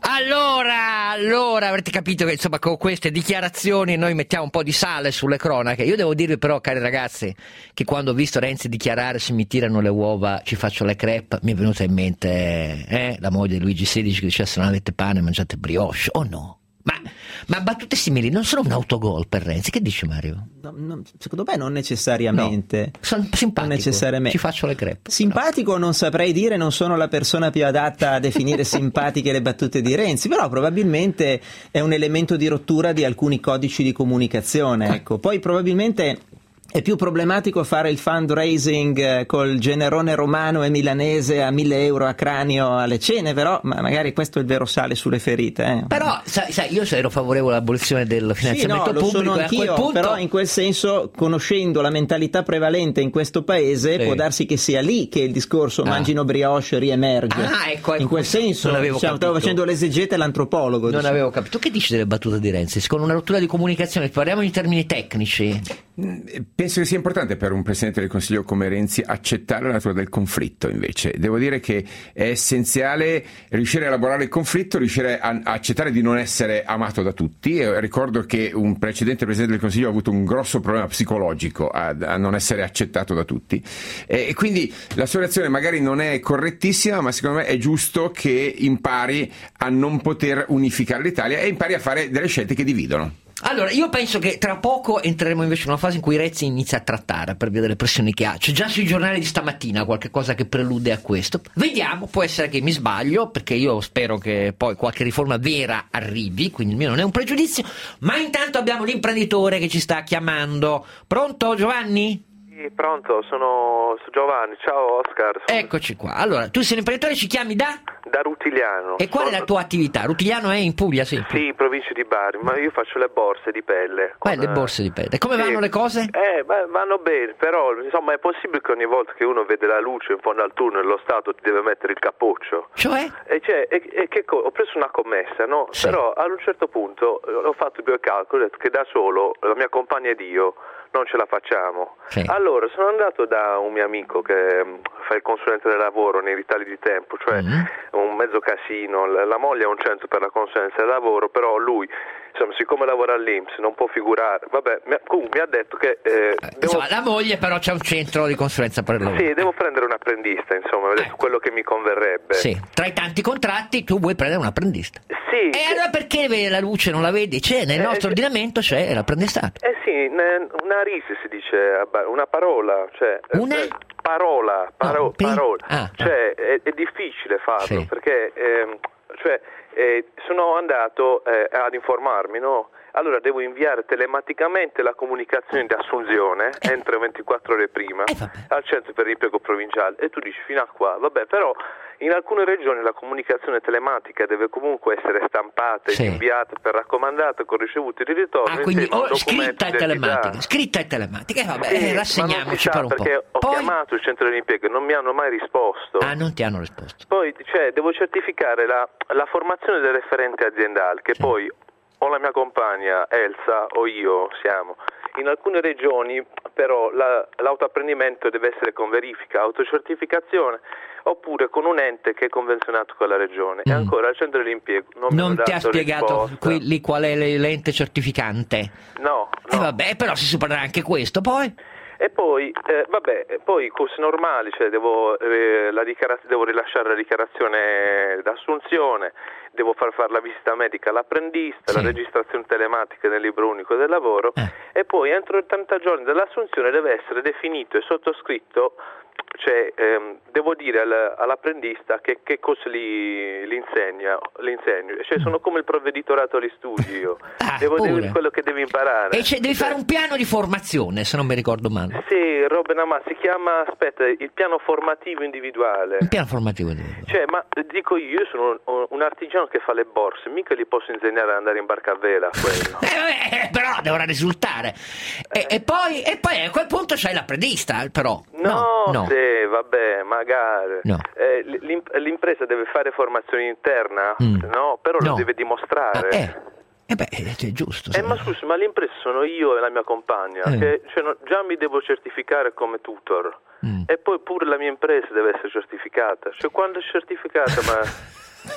Allora, allora avrete capito che insomma con queste dichiarazioni noi mettiamo un po' di sale sulle cronache. Io devo dirvi però, cari ragazzi, che quando ho visto Renzi dichiarare se mi tirano le uova ci faccio le crepe, mi è venuta in mente eh, la moglie di Luigi sedici che diceva se non avete pane mangiate brioche, o no? Ma, ma battute simili non sono un autogol per Renzi, che dici Mario? No, no, secondo me non necessariamente. No, sono simpatico, non necessariamente. Ci faccio le crepe. Simpatico no. Non saprei dire, non sono la persona più adatta a definire simpatiche le battute di Renzi, però probabilmente è un elemento di rottura di alcuni codici di comunicazione. Ecco. Poi probabilmente è più problematico fare il fundraising eh, col generone romano e milanese a mille euro a cranio alle cene, però ma magari questo è il vero sale sulle ferite. Eh. Però sai, sai, io ero favorevole all'abolizione del finanziamento sì, no, pubblico. Lo sono anch'io, e a quel punto... però in quel senso, conoscendo la mentalità prevalente in questo paese, sì. può darsi che sia lì che il discorso ah. mangino brioche riemerge. Ah, ecco, ecco. In quel senso, diciamo, stavo facendo l'esegete l'antropologo. Non diciamo. avevo capito. Che dici delle battute di Renzi? Con una rottura di comunicazione, parliamo in termini tecnici. Penso che sia importante per un Presidente del Consiglio come Renzi accettare la natura del conflitto, invece. Devo dire che è essenziale riuscire a elaborare il conflitto, riuscire a, a accettare di non essere amato da tutti. E ricordo che un precedente Presidente del Consiglio ha avuto un grosso problema psicologico a, a non essere accettato da tutti. E, e quindi la sua reazione magari non è correttissima, ma secondo me è giusto che impari a non poter unificare l'Italia e impari a fare delle scelte che dividono. Allora, io penso che tra poco entreremo invece in una fase in cui Renzi inizia a trattare per via delle pressioni che ha. C'è già sui giornali di stamattina qualche cosa che prelude a questo. Vediamo, può essere che mi sbaglio, perché io spero che poi qualche riforma vera arrivi, quindi il mio non è un pregiudizio, ma intanto abbiamo l'imprenditore che ci sta chiamando. Pronto, Giovanni? Sì, pronto, sono Giovanni, ciao Oscar. Eccoci qua. Allora, tu sei l'imprenditore, ci chiami da? Da Rutigliano. E qual sono... è la tua attività? Rutigliano è in Puglia, sì? Sì, in provincia di Bari, ma io faccio le borse di pelle. Beh, le borse di pelle. Come sì. vanno le cose? Eh, beh, vanno bene, però insomma è possibile che ogni volta che uno vede la luce in fondo al tunnel lo Stato ti deve mettere il cappuccio. Cioè? E, cioè, e, e che co- ho preso una commessa, no? Sì. Però ad un certo punto ho fatto due calcoli, ho detto che da solo, la mia compagna ed io, non ce la facciamo. Sì. Allora sono andato da un mio amico che fa il consulente del lavoro nei ritagli di tempo, cioè mm-hmm. un mezzo casino, la moglie ha un centro per la consulenza del lavoro, però lui insomma siccome lavora all'I N P S non può figurare, vabbè, mi ha, comunque mi ha detto che eh, devo... insomma la moglie però c'è un centro di consulenza per il lavoro. Sì, devo prendere un apprendista, insomma, ho detto eh. quello che mi converrebbe. Sì, tra i tanti contratti tu vuoi prendere un apprendista. Sì. E allora perché la luce non la vedi? C'è nel nostro eh, ordinamento c'è l'apprendistato. Eh sì, una risi si dice, una parola, cioè una parola, paro, no, pe- parola, ah, cioè è, è difficile farlo sì. perché eh, cioè eh, sono andato eh, ad informarmi, no? Allora devo inviare telematicamente la comunicazione di assunzione eh. entro ventiquattro ore prima eh, al centro per l'impiego provinciale e tu dici fino a qua, vabbè, però in alcune regioni la comunicazione telematica deve comunque essere stampata e sì. inviata per raccomandata con ricevuti di ritorno. Ah, quindi oh, scritta e telematica, scritta e telematica, eh, vabbè, sì, rassegniamoci per un po'. Perché ho Poi... chiamato il centro dell'impiego e non mi hanno mai risposto. Ah, non ti hanno risposto. Poi cioè, devo certificare la, la formazione del referente aziendale, che sì. poi o la mia compagna Elsa o io siamo. In alcune regioni però la, l'autoapprendimento deve essere con verifica, autocertificazione oppure con un ente che è convenzionato con la regione. Mm. E ancora il centro dell'impiego non, non mi ha ti ha spiegato quelli, qual è l'ente certificante? No, no. Eh, vabbè, però si supererà anche questo, poi? E poi, eh, vabbè, poi corsi normali, cioè devo, eh, la dichiaraz- devo rilasciare la dichiarazione d'assunzione, devo far fare la visita medica all'apprendista, sì. la registrazione telematica nel libro unico del lavoro eh. e poi entro i trenta giorni dell'assunzione deve essere definito e sottoscritto, cioè ehm, devo dire al, all'apprendista che, che cosa gli, gli insegna, gli insegno, cioè sono come il provveditorato agli studi io, ah, devo dire quello che devi imparare. E cioè, devi fare un piano di formazione, se non mi ricordo male. Sì, Robin Amma, si chiama, aspetta, il piano formativo individuale. Il piano formativo individuale. Cioè, ma dico io, io sono un, un artigiano che fa le borse, mica gli posso insegnare ad andare in barca a vela, quello. eh, però dovrà risultare. E, eh. e, poi, e poi a quel punto c'hai l'apprendista, però. No, no, no. Sì, vabbè, magari. No. Eh, l'imp- l'impresa deve fare formazione interna, mm. no? Però no. lo deve dimostrare. Ah, eh. Eh beh, è giusto. Eh, ma scusi, ma l'impresa sono io e la mia compagna, eh. che cioè, no, già mi devo certificare come tutor mm. e poi pure la mia impresa deve essere certificata. Cioè, quando è certificata, ma...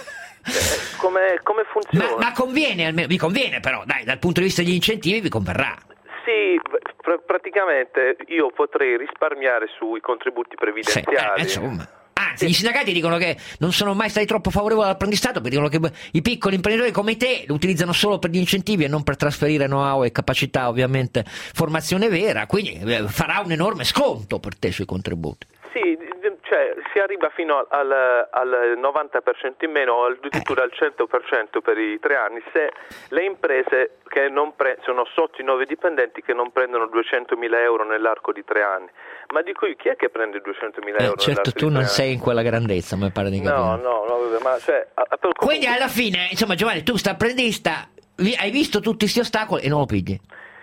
Eh, come, come funziona? Ma, ma conviene, almeno, vi conviene però, dai, dal punto di vista degli incentivi vi converrà. Sì, pr- praticamente io potrei risparmiare sui contributi previdenziali. Sì, eh, insomma. Anzi, gli sindacati dicono che non sono mai stati troppo favorevoli all'apprendistato, perché dicono che i piccoli imprenditori come te lo utilizzano solo per gli incentivi e non per trasferire know-how e capacità, ovviamente formazione vera, quindi farà un enorme sconto per te sui contributi. Sì, cioè si arriva fino al, al novanta per cento in meno o addirittura al cento per cento per i tre anni se le imprese che non pre- sono sotto i nove dipendenti che non prendono duecentomila euro nell'arco di tre anni. Ma di cui chi è che prende duecentomila euro? Eh, certo, tu non sei in quella grandezza, mi pare di capire. No, no, no, ma cioè... A, a, Quindi alla fine, insomma, Giovanni, tu sta apprendista, hai visto tutti questi ostacoli e non lo pigli.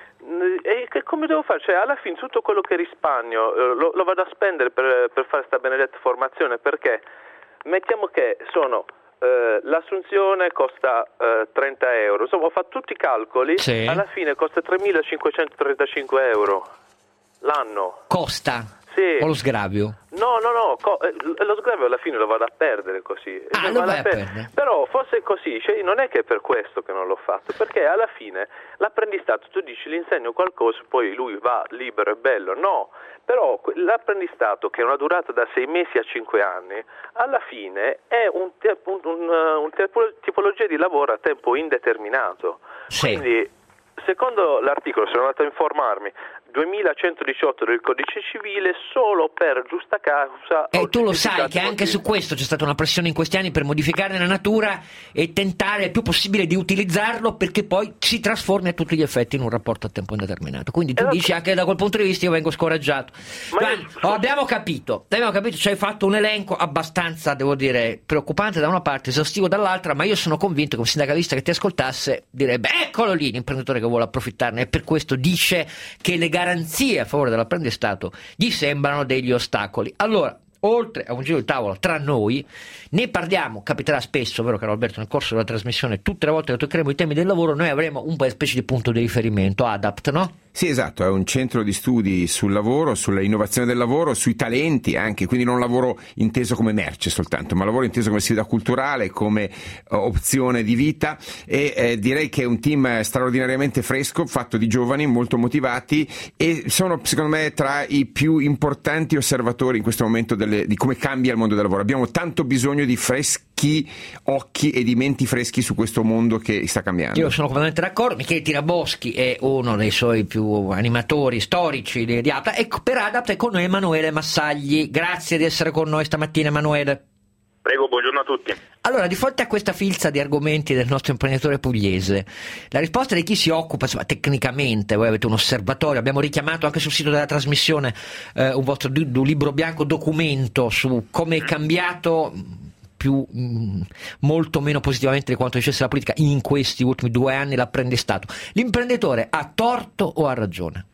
E che come devo fare? Cioè, alla fine tutto quello che risparmio eh, lo, lo vado a spendere per, per fare questa benedetta formazione, perché mettiamo che sono eh, l'assunzione costa eh, trenta euro, insomma ho fatto tutti i calcoli, sì. Alla fine costa tremilacinquecentotrentacinque euro l'anno. Costa? Sì. O lo sgravio? No, no, no, co- eh, lo sgravio alla fine lo vado a perdere così. Ah, lo vai a per- perdere. Però fosse così, cioè, non è che è per questo che non l'ho fatto, perché alla fine l'apprendistato, tu dici gli insegno qualcosa, poi lui va libero e bello, no. Però l'apprendistato, che è una durata da sei mesi a cinque anni, alla fine è un, un, un, un tipologia di lavoro a tempo indeterminato. Sì. Quindi, secondo l'articolo, sono andato a informarmi, duemilacentodiciotto del codice civile, solo per giusta causa. E tu lo sai che anche su questo c'è stata una pressione in questi anni per modificare la natura e tentare il più possibile di utilizzarlo perché poi si trasformi a tutti gli effetti in un rapporto a tempo indeterminato. Quindi tu esatto. dici anche da quel punto di vista io vengo scoraggiato. Ma io... oh, abbiamo capito, abbiamo capito, ci hai fatto un elenco abbastanza, devo dire, preoccupante da una parte, esaustivo dall'altra, ma io sono convinto che un sindacalista che ti ascoltasse direbbe eccolo lì l'imprenditore che vuole approfittarne e per questo dice che le garanzie a favore dell'apprendistato gli sembrano degli ostacoli. Allora, oltre a un giro di tavola tra noi, ne parliamo, capiterà spesso, vero caro Alberto, nel corso della trasmissione, tutte le volte che toccheremo i temi del lavoro, noi avremo un po' di specie di punto di riferimento, ADAPT, no? Sì, esatto, è un centro di studi sul lavoro, sulla innovazione del lavoro, sui talenti anche, quindi non lavoro inteso come merce soltanto, ma lavoro inteso come sfida culturale, come uh, opzione di vita e eh, direi che è un team straordinariamente fresco, fatto di giovani molto motivati e sono secondo me tra i più importanti osservatori in questo momento delle, di come cambia il mondo del lavoro. Abbiamo tanto bisogno di freschi occhi e di menti freschi su questo mondo che sta cambiando. Io sono completamente d'accordo, Michele Tiraboschi è uno dei suoi più animatori storici di, di ADAPT e per ADAPT è con noi Emanuele Massagli. Grazie di essere con noi stamattina, Emanuele. Prego, buongiorno a tutti. Allora, di fronte a questa filza di argomenti del nostro imprenditore pugliese, la risposta di chi si occupa, insomma, tecnicamente, voi avete un osservatorio, abbiamo richiamato anche sul sito della trasmissione eh, un vostro du- du libro bianco documento su come è cambiato più mh, molto meno positivamente di quanto dicesse la politica in questi ultimi due anni l'apprendistato. L'imprenditore ha torto o ha ragione?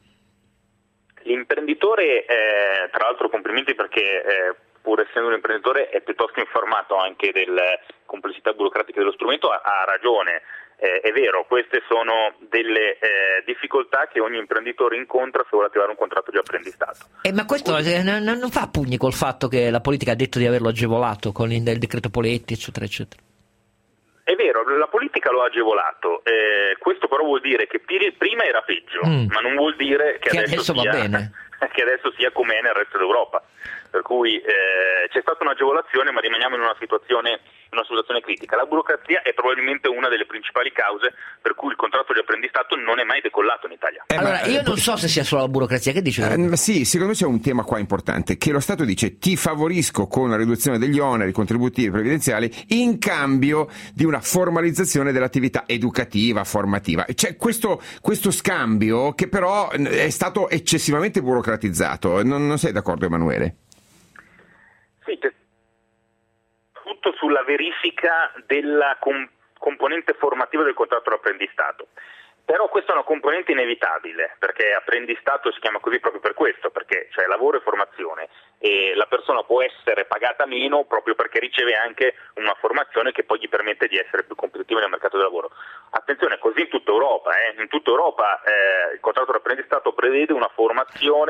L'imprenditore, eh, tra l'altro complimenti perché eh, pur essendo un imprenditore è piuttosto informato anche delle complessità burocratiche dello strumento, ha, ha ragione. Eh, è vero, queste sono delle eh, difficoltà che ogni imprenditore incontra se vuole attivare un contratto di apprendistato. Eh, ma questo eh, non, non fa pugni col fatto che la politica ha detto di averlo agevolato con il, il decreto Poletti, eccetera, eccetera? È vero, la politica lo ha agevolato, eh, questo però vuol dire che prima era peggio, mm. ma non vuol dire che, che adesso, adesso va sia, bene. che adesso sia come è nel resto d'Europa. Per cui eh, c'è stata un'agevolazione, ma rimaniamo in una situazione, in una situazione critica. La burocrazia è probabilmente una delle principali cause per cui il contratto di apprendistato non è mai decollato in Italia. Eh, allora, io non so se sia solo la burocrazia, che dice? Eh, sì, secondo me c'è un tema qua importante, che lo Stato dice ti favorisco con la riduzione degli oneri contributivi previdenziali in cambio di una formalizzazione dell'attività educativa, formativa. C'è questo, questo scambio che però è stato eccessivamente burocratizzato. Non, non sei d'accordo, Emanuele? Sì, tutto sulla verifica della com- componente formativa del contratto di apprendistato. Però questa è una componente inevitabile, perché apprendistato si chiama così proprio per questo, perché c'è lavoro e formazione e la persona può essere pagata meno proprio perché riceve anche una formazione che poi gli permette di essere più competitiva nel mercato del lavoro. Attenzione, così in tutta Europa, eh? in tutta Europa eh, il contratto di apprendistato prevede una formazione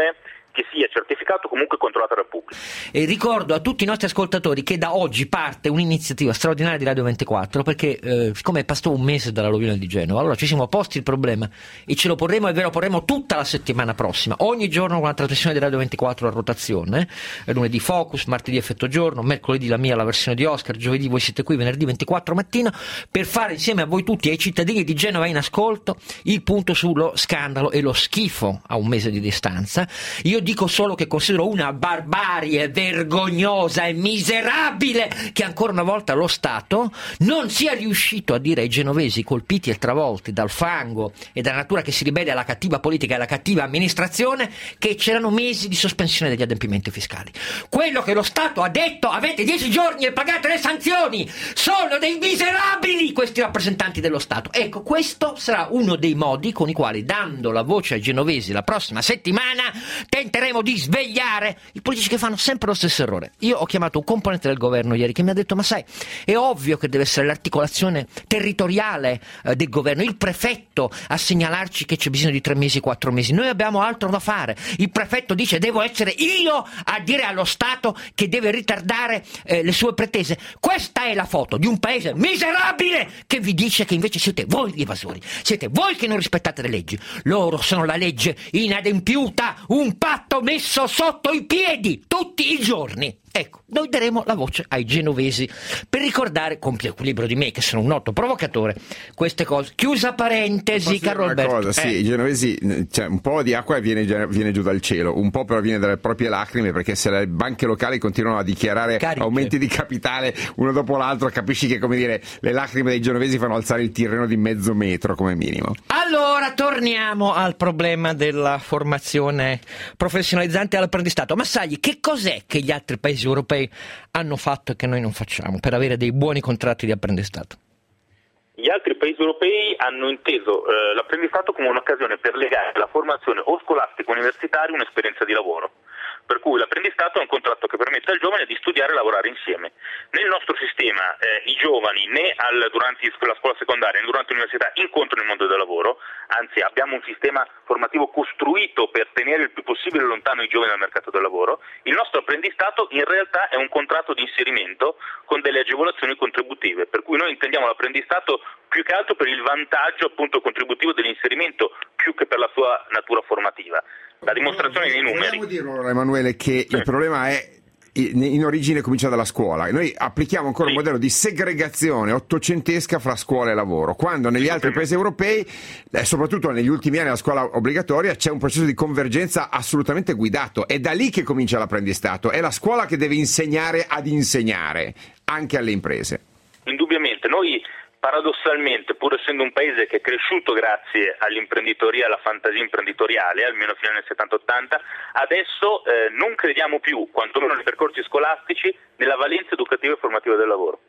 che sia certificato comunque controllato dal pubblico. E ricordo a tutti i nostri ascoltatori che da oggi parte un'iniziativa straordinaria di Radio ventiquattro, perché eh, siccome è passato un mese dall'alluvione di Genova, allora ci siamo posti il problema e ce lo porremo e ve lo porremo tutta la settimana prossima, ogni giorno con una trasmissione di Radio ventiquattro a rotazione, eh, lunedì Focus, martedì Effetto Giorno, mercoledì la mia, la versione di Oscar, giovedì voi siete qui, venerdì ventiquattro mattina, per fare insieme a voi tutti e ai cittadini di Genova in ascolto il punto sullo scandalo e lo schifo a un mese di distanza. Io dico solo che considero una barbarie vergognosa e miserabile che ancora una volta lo Stato non sia riuscito a dire ai genovesi colpiti e travolti dal fango e dalla natura che si ribella alla cattiva politica e alla cattiva amministrazione che c'erano mesi di sospensione degli adempimenti fiscali. Quello che lo Stato ha detto: avete dieci giorni e pagate le sanzioni, sono dei miserabili questi rappresentanti dello Stato. Ecco, questo sarà uno dei modi con i quali, dando la voce ai genovesi la prossima settimana, tenteremo di di svegliare i politici che fanno sempre lo stesso errore. Io ho chiamato un componente del governo ieri che mi ha detto: ma sai, è ovvio che deve essere l'articolazione territoriale eh, del governo, il prefetto a segnalarci che c'è bisogno di tre mesi, quattro mesi, noi abbiamo altro da fare. Il prefetto dice: devo essere io a dire allo Stato che deve ritardare eh, le sue pretese. Questa è la foto di un paese miserabile che vi dice che invece siete voi gli evasori, siete voi che non rispettate le leggi. Loro sono la legge inadempiuta, un patto messo sotto i piedi tutti i giorni. Ecco, noi daremo la voce ai genovesi per ricordare con più equilibrio di me, che sono un noto provocatore, queste cose. Chiusa parentesi, caro Alberto. Cosa, sì, eh. I genovesi, cioè, un po' di acqua viene, viene giù dal cielo, un po' però viene dalle proprie lacrime, perché se le banche locali continuano a dichiarare Cariche. aumenti di capitale uno dopo l'altro, capisci che, come dire, le lacrime dei genovesi fanno alzare il Tirreno di mezzo metro come minimo. Allora, torniamo al problema della formazione professionalizzante all'apprendistato. Massagli, che cos'è che gli altri paesi europei hanno fatto e che noi non facciamo per avere dei buoni contratti di apprendistato? Gli altri paesi europei hanno inteso eh, l'apprendistato come un'occasione per legare la formazione o scolastica universitaria a un'esperienza di lavoro. Per cui l'apprendistato è un contratto che permette al giovane di studiare e lavorare insieme. Nel nostro sistema eh, i giovani né al, durante la scuola secondaria né durante l'università incontrano il mondo del lavoro, anzi abbiamo un sistema formativo costruito per tenere il più possibile lontano i giovani dal mercato del lavoro. Il nostro apprendistato in realtà è un contratto di inserimento con delle agevolazioni contributive, per cui noi intendiamo l'apprendistato più che altro per il vantaggio appunto contributivo dell'inserimento più che per la sua natura formativa. La dimostrazione dei numeri. Vogliamo dirlo allora, Emanuele, che sì. il problema è in origine comincia dalla scuola. Noi applichiamo ancora sì. un modello di segregazione ottocentesca fra scuola e lavoro, quando negli sì, altri paesi europei, eh, soprattutto negli ultimi anni della scuola obbligatoria, c'è un processo di convergenza assolutamente guidato. È da lì che comincia l'apprendistato, è la scuola che deve insegnare ad insegnare anche alle imprese. Indubbiamente, noi paradossalmente, pur essendo un paese che è cresciuto grazie all'imprenditoria, alla fantasia imprenditoriale, almeno fino agli anni settanta ottanta, adesso eh, non crediamo più, quantomeno nei percorsi scolastici, nella valenza educativa e formativa del lavoro.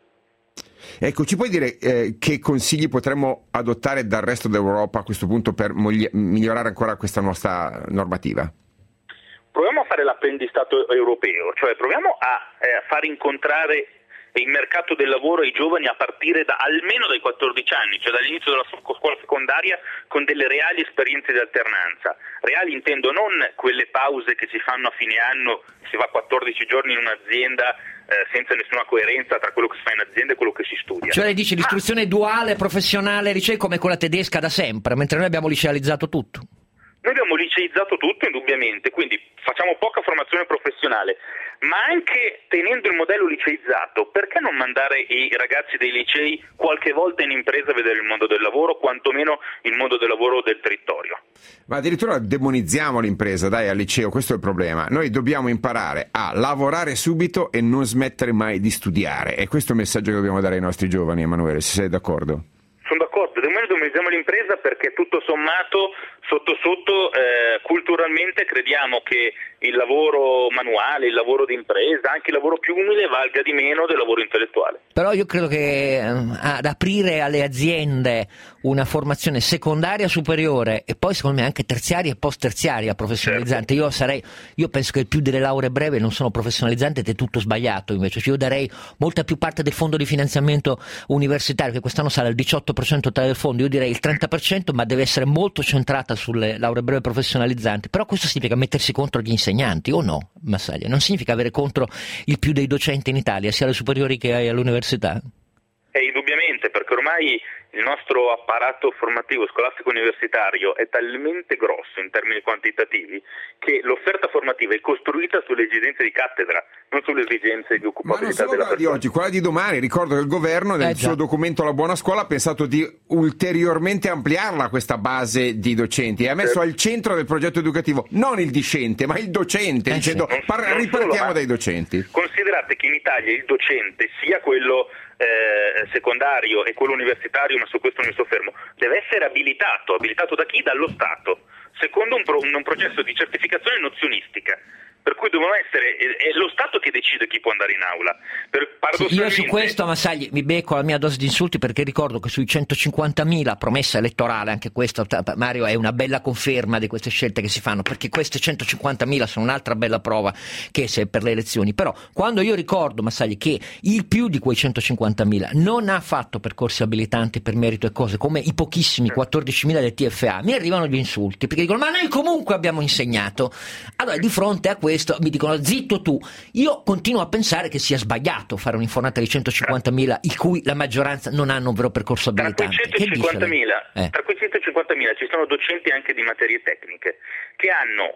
Ecco, ci puoi dire eh, che consigli potremmo adottare dal resto d'Europa a questo punto per mogli- migliorare ancora questa nostra normativa? Proviamo a fare l'apprendistato europeo, cioè proviamo a eh, far incontrare il mercato del lavoro ai giovani a partire da almeno dai quattordici anni, cioè dall'inizio della scuola secondaria, con delle reali esperienze di alternanza. Reali intendo non quelle pause che si fanno a fine anno, si va quattordici giorni in un'azienda eh, senza nessuna coerenza tra quello che si fa in azienda e quello che si studia. Cioè lei dice l'istruzione Ma... duale, professionale, liceo come quella tedesca da sempre, mentre noi abbiamo licealizzato tutto. Noi abbiamo liceizzato tutto indubbiamente, quindi facciamo poca formazione professionale, ma anche tenendo il modello liceizzato, perché non mandare i ragazzi dei licei qualche volta in impresa a vedere il mondo del lavoro, quantomeno il mondo del lavoro del territorio? Ma addirittura demonizziamo l'impresa, dai, al liceo, questo è il problema. Noi dobbiamo imparare a lavorare subito e non smettere mai di studiare, e questo è il messaggio che dobbiamo dare ai nostri giovani, Emanuele, se sei d'accordo. Sono d'accordo, noi demonizziamo l'impresa perché tutto sommato, sotto sotto, eh, culturalmente crediamo che il lavoro manuale, il lavoro di impresa, anche il lavoro più umile valga di meno del lavoro intellettuale. Però io credo che eh, ad aprire alle aziende una formazione secondaria superiore e poi secondo me anche terziaria e post terziaria professionalizzante, certo. io sarei io penso che più delle lauree brevi non sono professionalizzanti ed è tutto sbagliato, invece cioè io darei molta più parte del fondo di finanziamento universitario, che quest'anno sarà il diciotto per cento totale del fondo, io direi il trenta per cento, ma deve essere molto centrata sulle lauree breve professionalizzanti. Però questo significa mettersi contro gli insegnanti, o no, Massaglia? Non significa avere contro il più dei docenti in Italia, sia alle superiori che all'università? Eh, indubbiamente, perché ormai il nostro apparato formativo scolastico universitario è talmente grosso in termini quantitativi che l'offerta formativa è costruita sulle esigenze di cattedra, non sulle esigenze di occupabilità della persona. Quella di oggi, quella di domani. Ricordo che il governo nel eh suo documento La Buona Scuola ha pensato di ulteriormente ampliarla questa base di docenti e ha messo eh. al centro del progetto educativo non il discente ma il docente, eh dicendo sì. par- ripartiamo solo, dai docenti. Considerate che in Italia il docente, sia quello Eh, secondario e quello universitario, ma su questo mi soffermo, deve essere abilitato. Abilitato da chi? Dallo Stato, secondo un, pro, un, un processo di certificazione nozionistica. Per cui devono essere, è lo Stato che decide chi può andare in aula. Per, sì, io su questo, Massagli, mi becco la mia dose di insulti, perché ricordo che sui centocinquantamila promessa elettorale, anche questo, Mario, è una bella conferma di queste scelte che si fanno, perché queste centocinquantamila sono un'altra bella prova che se per le elezioni. Però quando io ricordo, Massagli, che il più di quei centocinquantamila non ha fatto percorsi abilitanti per merito e cose, come i pochissimi quattordicimila del T F A, mi arrivano gli insulti, perché dicono ma noi comunque abbiamo insegnato. Allora di fronte a questo mi dicono zitto tu. Io continuo a pensare che sia sbagliato fare un'infornata di centocinquantamila il cui la maggioranza non hanno un vero percorso abilitante. Tra quei centocinquantamila, eh. tra quei centocinquantamila ci sono docenti anche di materie tecniche che hanno,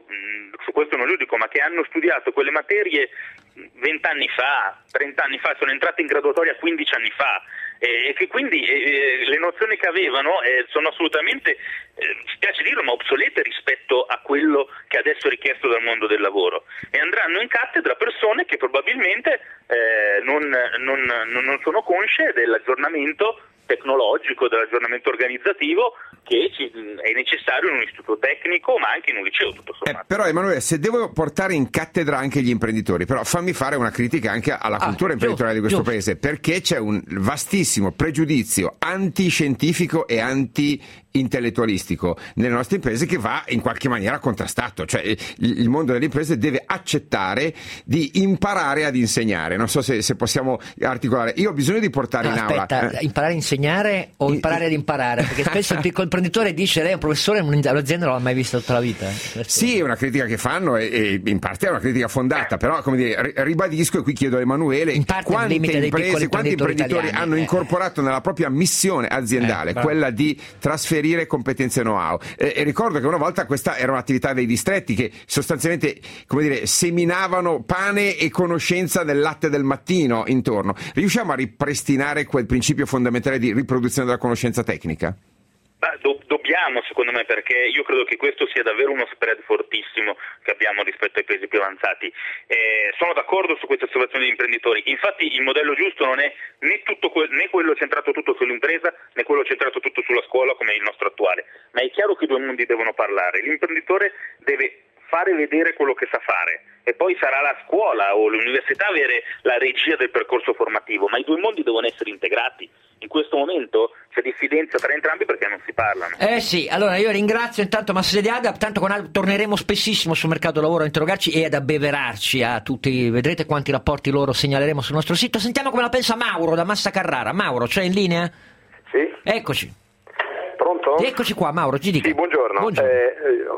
su questo non lo dico, ma che hanno studiato quelle materie vent'anni fa, trent'anni fa, sono entrati in graduatoria quindici anni fa e che quindi eh, le nozioni che avevano eh, sono assolutamente, eh, spiace dirlo, ma obsolete rispetto a quello che adesso è richiesto dal mondo del lavoro, e andranno in cattedra persone che probabilmente eh, non, non, non sono consce dell'aggiornamento tecnologico, dell'aggiornamento organizzativo che ci, è necessario in un istituto tecnico ma anche in un liceo tutto sommato. Eh, però Emanuele, se devo portare in cattedra anche gli imprenditori, però fammi fare una critica anche alla ah, cultura imprenditoriale giusto, di questo giusto. paese, perché c'è un vastissimo pregiudizio antiscientifico e anti intellettualistico nelle nostre imprese che va in qualche maniera contrastato, cioè il mondo delle imprese deve accettare di imparare ad insegnare. Non so se, se possiamo articolare. Io ho bisogno di portare no, in aspetta, aula eh. imparare a insegnare o imparare ad imparare, perché spesso il piccolo imprenditore dice lei è un professore, l'azienda non l'ha mai vista tutta la vita. Eh. Sì, è una critica che fanno e, e in parte è una critica fondata, però come dire, ribadisco e qui chiedo a Emanuele quante imprese, quanti imprenditori italiani, hanno eh. incorporato nella propria missione aziendale eh, quella di trasferire competenze know-how e, e ricordo che una volta questa era un'attività dei distretti che sostanzialmente, come dire, seminavano pane e conoscenza del latte del mattino intorno. Riusciamo a ripristinare quel principio fondamentale di riproduzione della conoscenza tecnica? Do- dobbiamo, secondo me, perché io credo che questo sia davvero uno spread fortissimo che abbiamo rispetto ai paesi più avanzati. Eh, sono d'accordo su questa osservazione degli imprenditori, infatti il modello giusto non è né, tutto que- né quello centrato tutto sull'impresa né quello centrato tutto sulla scuola come il nostro attuale, ma è chiaro che i due mondi devono parlare. L'imprenditore deve fare vedere quello che sa fare e poi sarà la scuola o l'università avere la regia del percorso formativo, ma i due mondi devono essere integrati. In questo momento c'è diffidenza tra entrambi perché non si parlano. Eh sì, allora io ringrazio intanto Massimo Diaga, tanto con Al torneremo spessissimo sul mercato del lavoro a interrogarci e ad abbeverarci a tutti, vedrete quanti rapporti loro segnaleremo sul nostro sito. Sentiamo come la pensa Mauro da Massa Carrara. Mauro, c'è in linea? Sì. Eccoci. Pronto? Eccoci qua, Mauro, ci dica. Sì, buongiorno. buongiorno. Eh,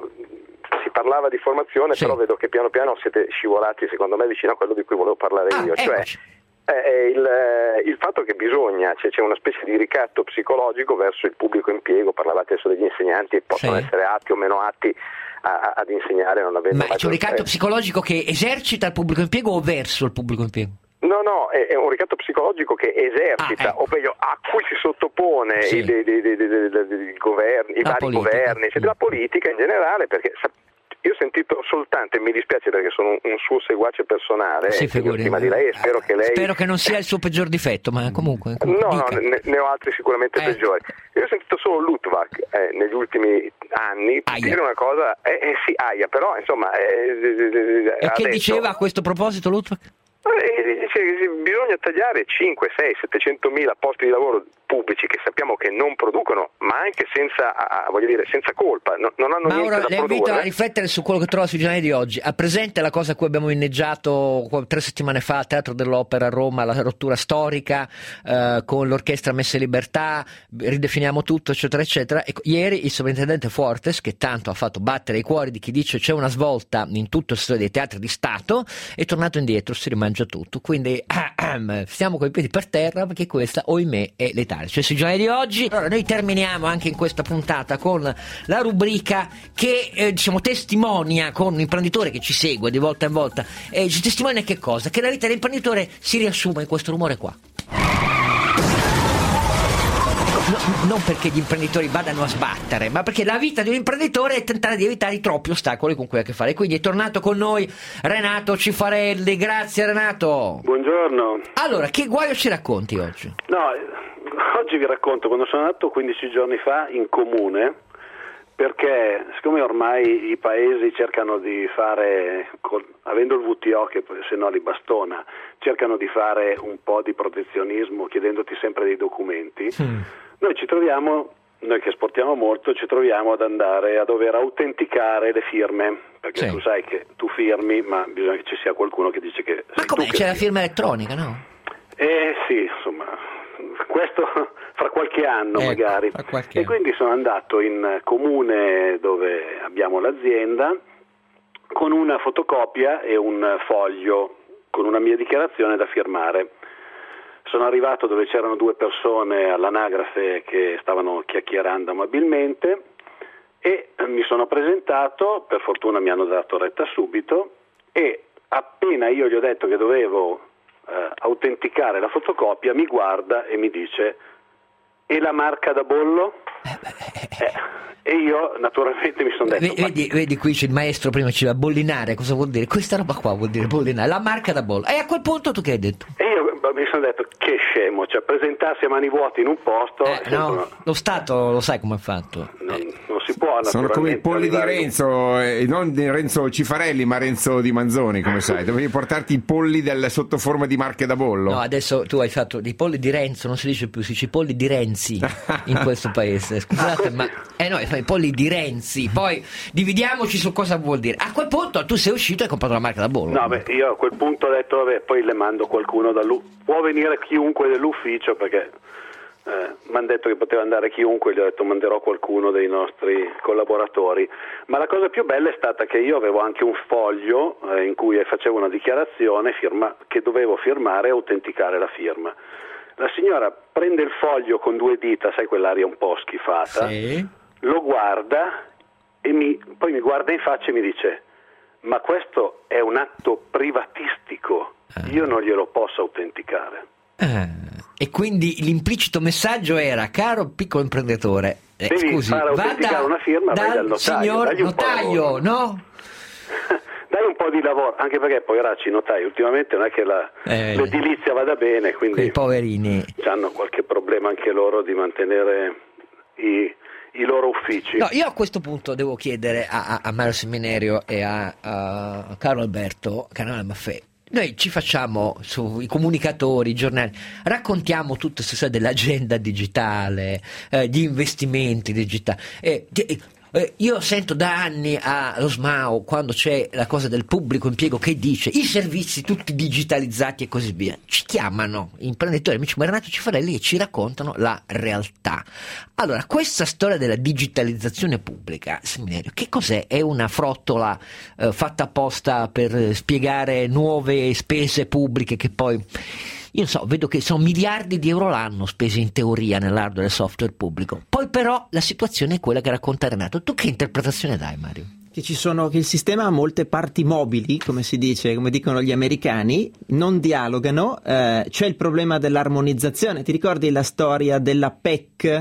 si parlava di formazione, sì. Però vedo che piano piano siete scivolati, secondo me, vicino a quello di cui volevo parlare ah, io, cioè eh, il, il fatto che bisogna, cioè, c'è una specie di ricatto psicologico verso il pubblico impiego. Parlavate adesso degli insegnanti, possono sì. essere atti o meno atti a, a, ad insegnare non avendo ma c'è un ricatto psicologico che esercita il pubblico impiego o verso il pubblico impiego? No, no, è, è un ricatto psicologico che esercita, ah, ecco. o meglio, a cui si sottopone sì. i, i, i, i, i, i governi, i vari politica. governi, cioè, la politica in generale, perché io ho sentito soltanto, e mi dispiace perché sono un, un suo seguace personale, sì, prima di lei, e spero che lei... Spero che non sia il suo peggior difetto, ma comunque... comunque no, no, ne, ne ho altri sicuramente eh. peggiori. Io ho sentito solo Luttwak eh, negli ultimi anni aia. dire una cosa, eh, eh, sì, aia, però insomma... Eh, e che detto, diceva a questo proposito Luttwak? Eh, dice che bisogna tagliare cinque, sei, settecentomila posti di lavoro pubblici che sappiamo che non producono, ma anche senza, voglio dire, senza colpa, no, non hanno Mauro, niente da le produrre. invito a riflettere su quello che trova sui giornali di oggi. Ha presente la cosa a cui abbiamo inneggiato tre settimane fa al Teatro dell'Opera a Roma, la rottura storica eh, con l'Orchestra Messa in Libertà, ridefiniamo tutto, eccetera, eccetera. E ieri il sovrintendente Fuortes, che tanto ha fatto battere i cuori di chi dice c'è una svolta in tutto il settore dei teatri di Stato, è tornato indietro, si rimangia tutto. Quindi stiamo con i piedi per terra, perché questa, ohimè, è l'Italia. Cioè sui giornali di oggi. Allora noi terminiamo anche in questa puntata con la rubrica che eh, diciamo testimonia, con un imprenditore che ci segue di volta in volta, e ci testimonia che cosa? Che la vita dell'imprenditore si riassume in questo rumore qua. No, non perché gli imprenditori vadano a sbattere, ma perché la vita di un imprenditore è tentare di evitare i troppi ostacoli con cui ha a che fare. Quindi è tornato con noi Renato Cifarelli. Grazie Renato. Buongiorno. Allora, che guaio ci racconti oggi? No, oggi vi racconto quando sono andato quindici giorni fa in comune, perché siccome ormai i paesi cercano di fare, avendo il V T O che se no li bastona, cercano di fare un po' di protezionismo chiedendoti sempre dei documenti, mm. noi ci troviamo, noi che esportiamo molto, ci troviamo ad andare a dover autenticare le firme, perché sì. tu sai che tu firmi, ma bisogna che ci sia qualcuno che dice che... Ma com'è? C'è la firma elettronica, no? Eh sì, insomma, questo fra qualche anno ecco, magari. Qualche e anno. Quindi sono andato in comune dove abbiamo l'azienda con una fotocopia e un foglio con una mia dichiarazione da firmare. Sono arrivato dove c'erano due persone all'anagrafe che stavano chiacchierando amabilmente e mi sono presentato, per fortuna mi hanno dato retta subito, e appena io gli ho detto che dovevo eh, autenticare la fotocopia, mi guarda e mi dice: e la marca da bollo? Eh, e io naturalmente mi sono detto... Vedi, vedi qui c'è il maestro prima, ci va bollinare, cosa vuol dire? Questa roba qua vuol dire bollinare, la marca da bollo. E a quel punto tu che hai detto? E io mi sono detto, che scemo, cioè presentarsi a mani vuote in un posto... Eh, no, una... Lo Stato lo sai come è fatto. Non, eh. non si può naturalmente... Sono come i polli di Renzo, eh, non di Renzo Cifarelli, ma Renzo Di Manzoni, come sai. Dovevi portarti i polli del, sotto forma di marche da bollo. No, adesso tu hai fatto i polli di Renzo, non si dice più, si dice i polli di Renzi in questo paese. Scusate, ma... Eh no, i polli di Renzi, poi dividiamoci su cosa vuol dire. A quel punto tu sei uscito e hai comprato la marca da bollo. No, beh, io a quel punto ho detto, vabbè, poi le mando qualcuno dall'ufficio. Può venire chiunque dell'ufficio, perché eh, mi hanno detto che poteva andare chiunque, gli ho detto manderò qualcuno dei nostri collaboratori. Ma la cosa più bella è stata che io avevo anche un foglio eh, in cui facevo una dichiarazione firma, che dovevo firmare e autenticare la firma. La signora prende il foglio con due dita, sai quell'aria un po' schifata, sì. Lo guarda e mi, poi mi guarda in faccia e mi dice: ma questo è un atto privatistico, io non glielo posso autenticare. Ah, e quindi l'implicito messaggio era: caro piccolo imprenditore, eh, devi scusi, fare autenticare vada una firma, vai dal notaio, signor notaio, no? Dai un po' di lavoro, anche perché poi ragazzi, i notai ultimamente non è che la, eh, l'edilizia vada bene, quindi quei poverini hanno qualche problema anche loro di mantenere i, i loro uffici. No, io a questo punto devo chiedere a, a, a Mario Seminario e a, a Carlo Alberto Carnevale Maffè. Noi ci facciamo sui comunicatori, i giornali, raccontiamo tutto questa storia dell'agenda digitale, eh, di investimenti digitali. Eh, di, Eh, io sento da anni allo S M A O, quando c'è la cosa del pubblico impiego, che dice i servizi tutti digitalizzati e così via, ci chiamano imprenditori amici come Renato Cifarelli e ci raccontano la realtà. Allora, questa storia della digitalizzazione pubblica, Seminario, che cos'è? È una frottola eh, fatta apposta per spiegare nuove spese pubbliche che poi... Io so, vedo che sono miliardi di euro l'anno spesi in teoria nell'hardware del software pubblico. Poi però la situazione è quella che racconta Renato. Tu che interpretazione dai, Mario? Che ci sono, che il sistema ha molte parti mobili, come si dice, come dicono gli americani, non dialogano, eh, c'è il problema dell'armonizzazione. Ti ricordi la storia della P E C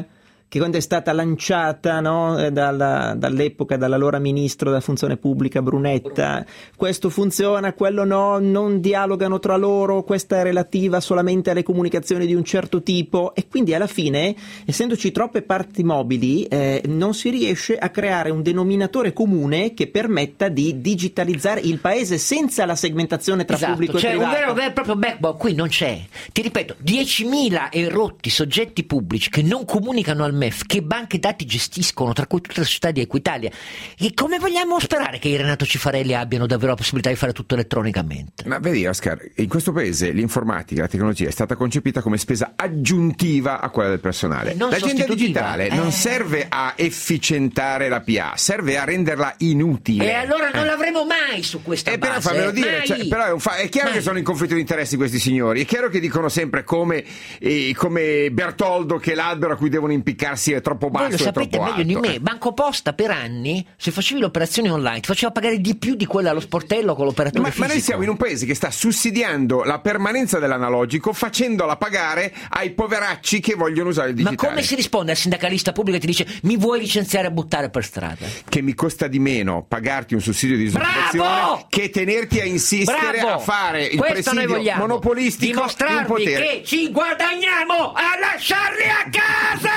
che quando è stata lanciata, no, dalla, dall'epoca, dall'allora ministro della funzione pubblica Brunetta, questo funziona, quello no, non dialogano tra loro, questa è relativa solamente alle comunicazioni di un certo tipo, e quindi alla fine, essendoci troppe parti mobili, eh, non si riesce a creare un denominatore comune che permetta di digitalizzare il paese senza la segmentazione tra esatto, pubblico cioè e privato. Un vero, vero proprio backbone qui non c'è. Ti ripeto, diecimila e rotti soggetti pubblici che non comunicano al M E F, che banche dati gestiscono, tra cui tutte le società di Equitalia. E come vogliamo sperare che i Renato Cifarelli abbiano davvero la possibilità di fare tutto elettronicamente? Ma vedi, Oscar, in questo paese l'informatica, la tecnologia è stata concepita come spesa aggiuntiva a quella del personale. L'agenda digitale eh. non serve a efficientare la P A, serve a renderla inutile. E allora non eh. l'avremo mai su questa eh, base. Però fammelo dire, cioè, però è, un fa- è chiaro mai. Che sono in conflitto di interessi questi signori, è chiaro che dicono sempre come, eh, come Bertoldo che l'albero a cui devono impiccarsi è troppo basso. Voi lo sapete meglio di me, Banco Posta per anni, se facevi le operazioni online, ti faceva pagare di più di quella allo sportello con l'operatore ma, fisico. Ma noi siamo in un paese che sta sussidiando la permanenza dell'analogico, facendola pagare ai poveracci che vogliono usare il digitale. Ma come si risponde al sindacalista pubblico che ti dice mi vuoi licenziare e buttare per strada? Che mi costa di meno pagarti un sussidio di disoccupazione Bravo! che tenerti a insistere Bravo! a fare il Questo presidio monopolistico dimostrarvi in potere. Che ci guadagniamo a lasciarli a casa!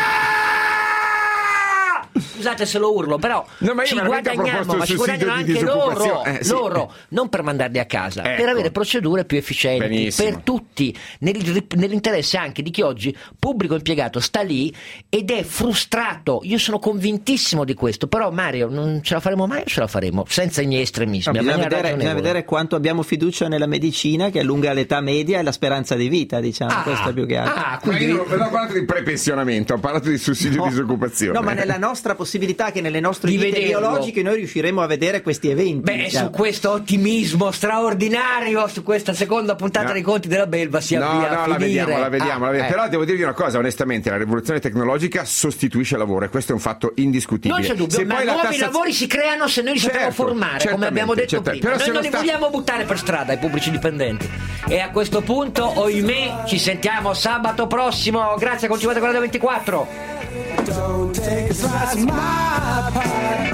Scusate se lo urlo, però no, ma ci guadagniamo, ma ci guadagnano anche loro, eh, sì. loro, non per mandarli a casa, ecco. per avere procedure più efficienti. Benissimo. Per tutti, nel, nell'interesse anche di chi oggi, pubblico impiegato, sta lì ed è frustrato. Io sono convintissimo di questo, però Mario, non ce la faremo mai o ce la faremo? Senza i miei estremismi. No, bisogna, vedere, bisogna vedere quanto abbiamo fiducia nella medicina che allunga l'età media e la speranza di vita, diciamo, ah, questo è più che altro. Ah, quindi... Ma io non ho parlato di prepensionamento, ho parlato di sussidio no, di disoccupazione. No, ma nella nostra possibilità che nelle nostre di vite vederlo. biologiche noi riusciremo a vedere questi eventi. Beh, diciamo. su questo ottimismo straordinario, su questa seconda puntata no. dei Conti della Belva si no, avvia no, a la finire. vediamo, la vediamo, ah, la vediamo. Eh. Però devo dirvi una cosa, onestamente, la rivoluzione tecnologica sostituisce il lavoro e questo è un fatto indiscutibile. Non c'è dubbio, se ma poi nuovi tassa... lavori si creano se noi li certo, sappiamo formare, come abbiamo detto certo. prima. Però noi se non li sta... vogliamo buttare per strada, i pubblici dipendenti. E a questo punto, ohimè, ci sentiamo sabato prossimo. Grazie, continuate con Radio ventiquattro. Don't take it as my part.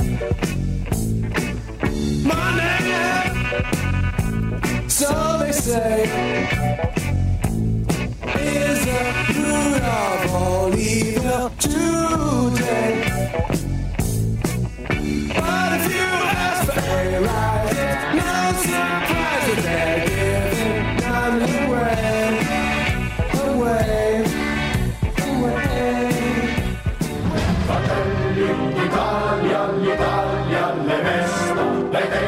Money, so they say, is the root of all evil today. But if you ask for a rise, it's no surprise that they're giving none away, away, away. Fratelli d'Italia, l'Italia le mesta, le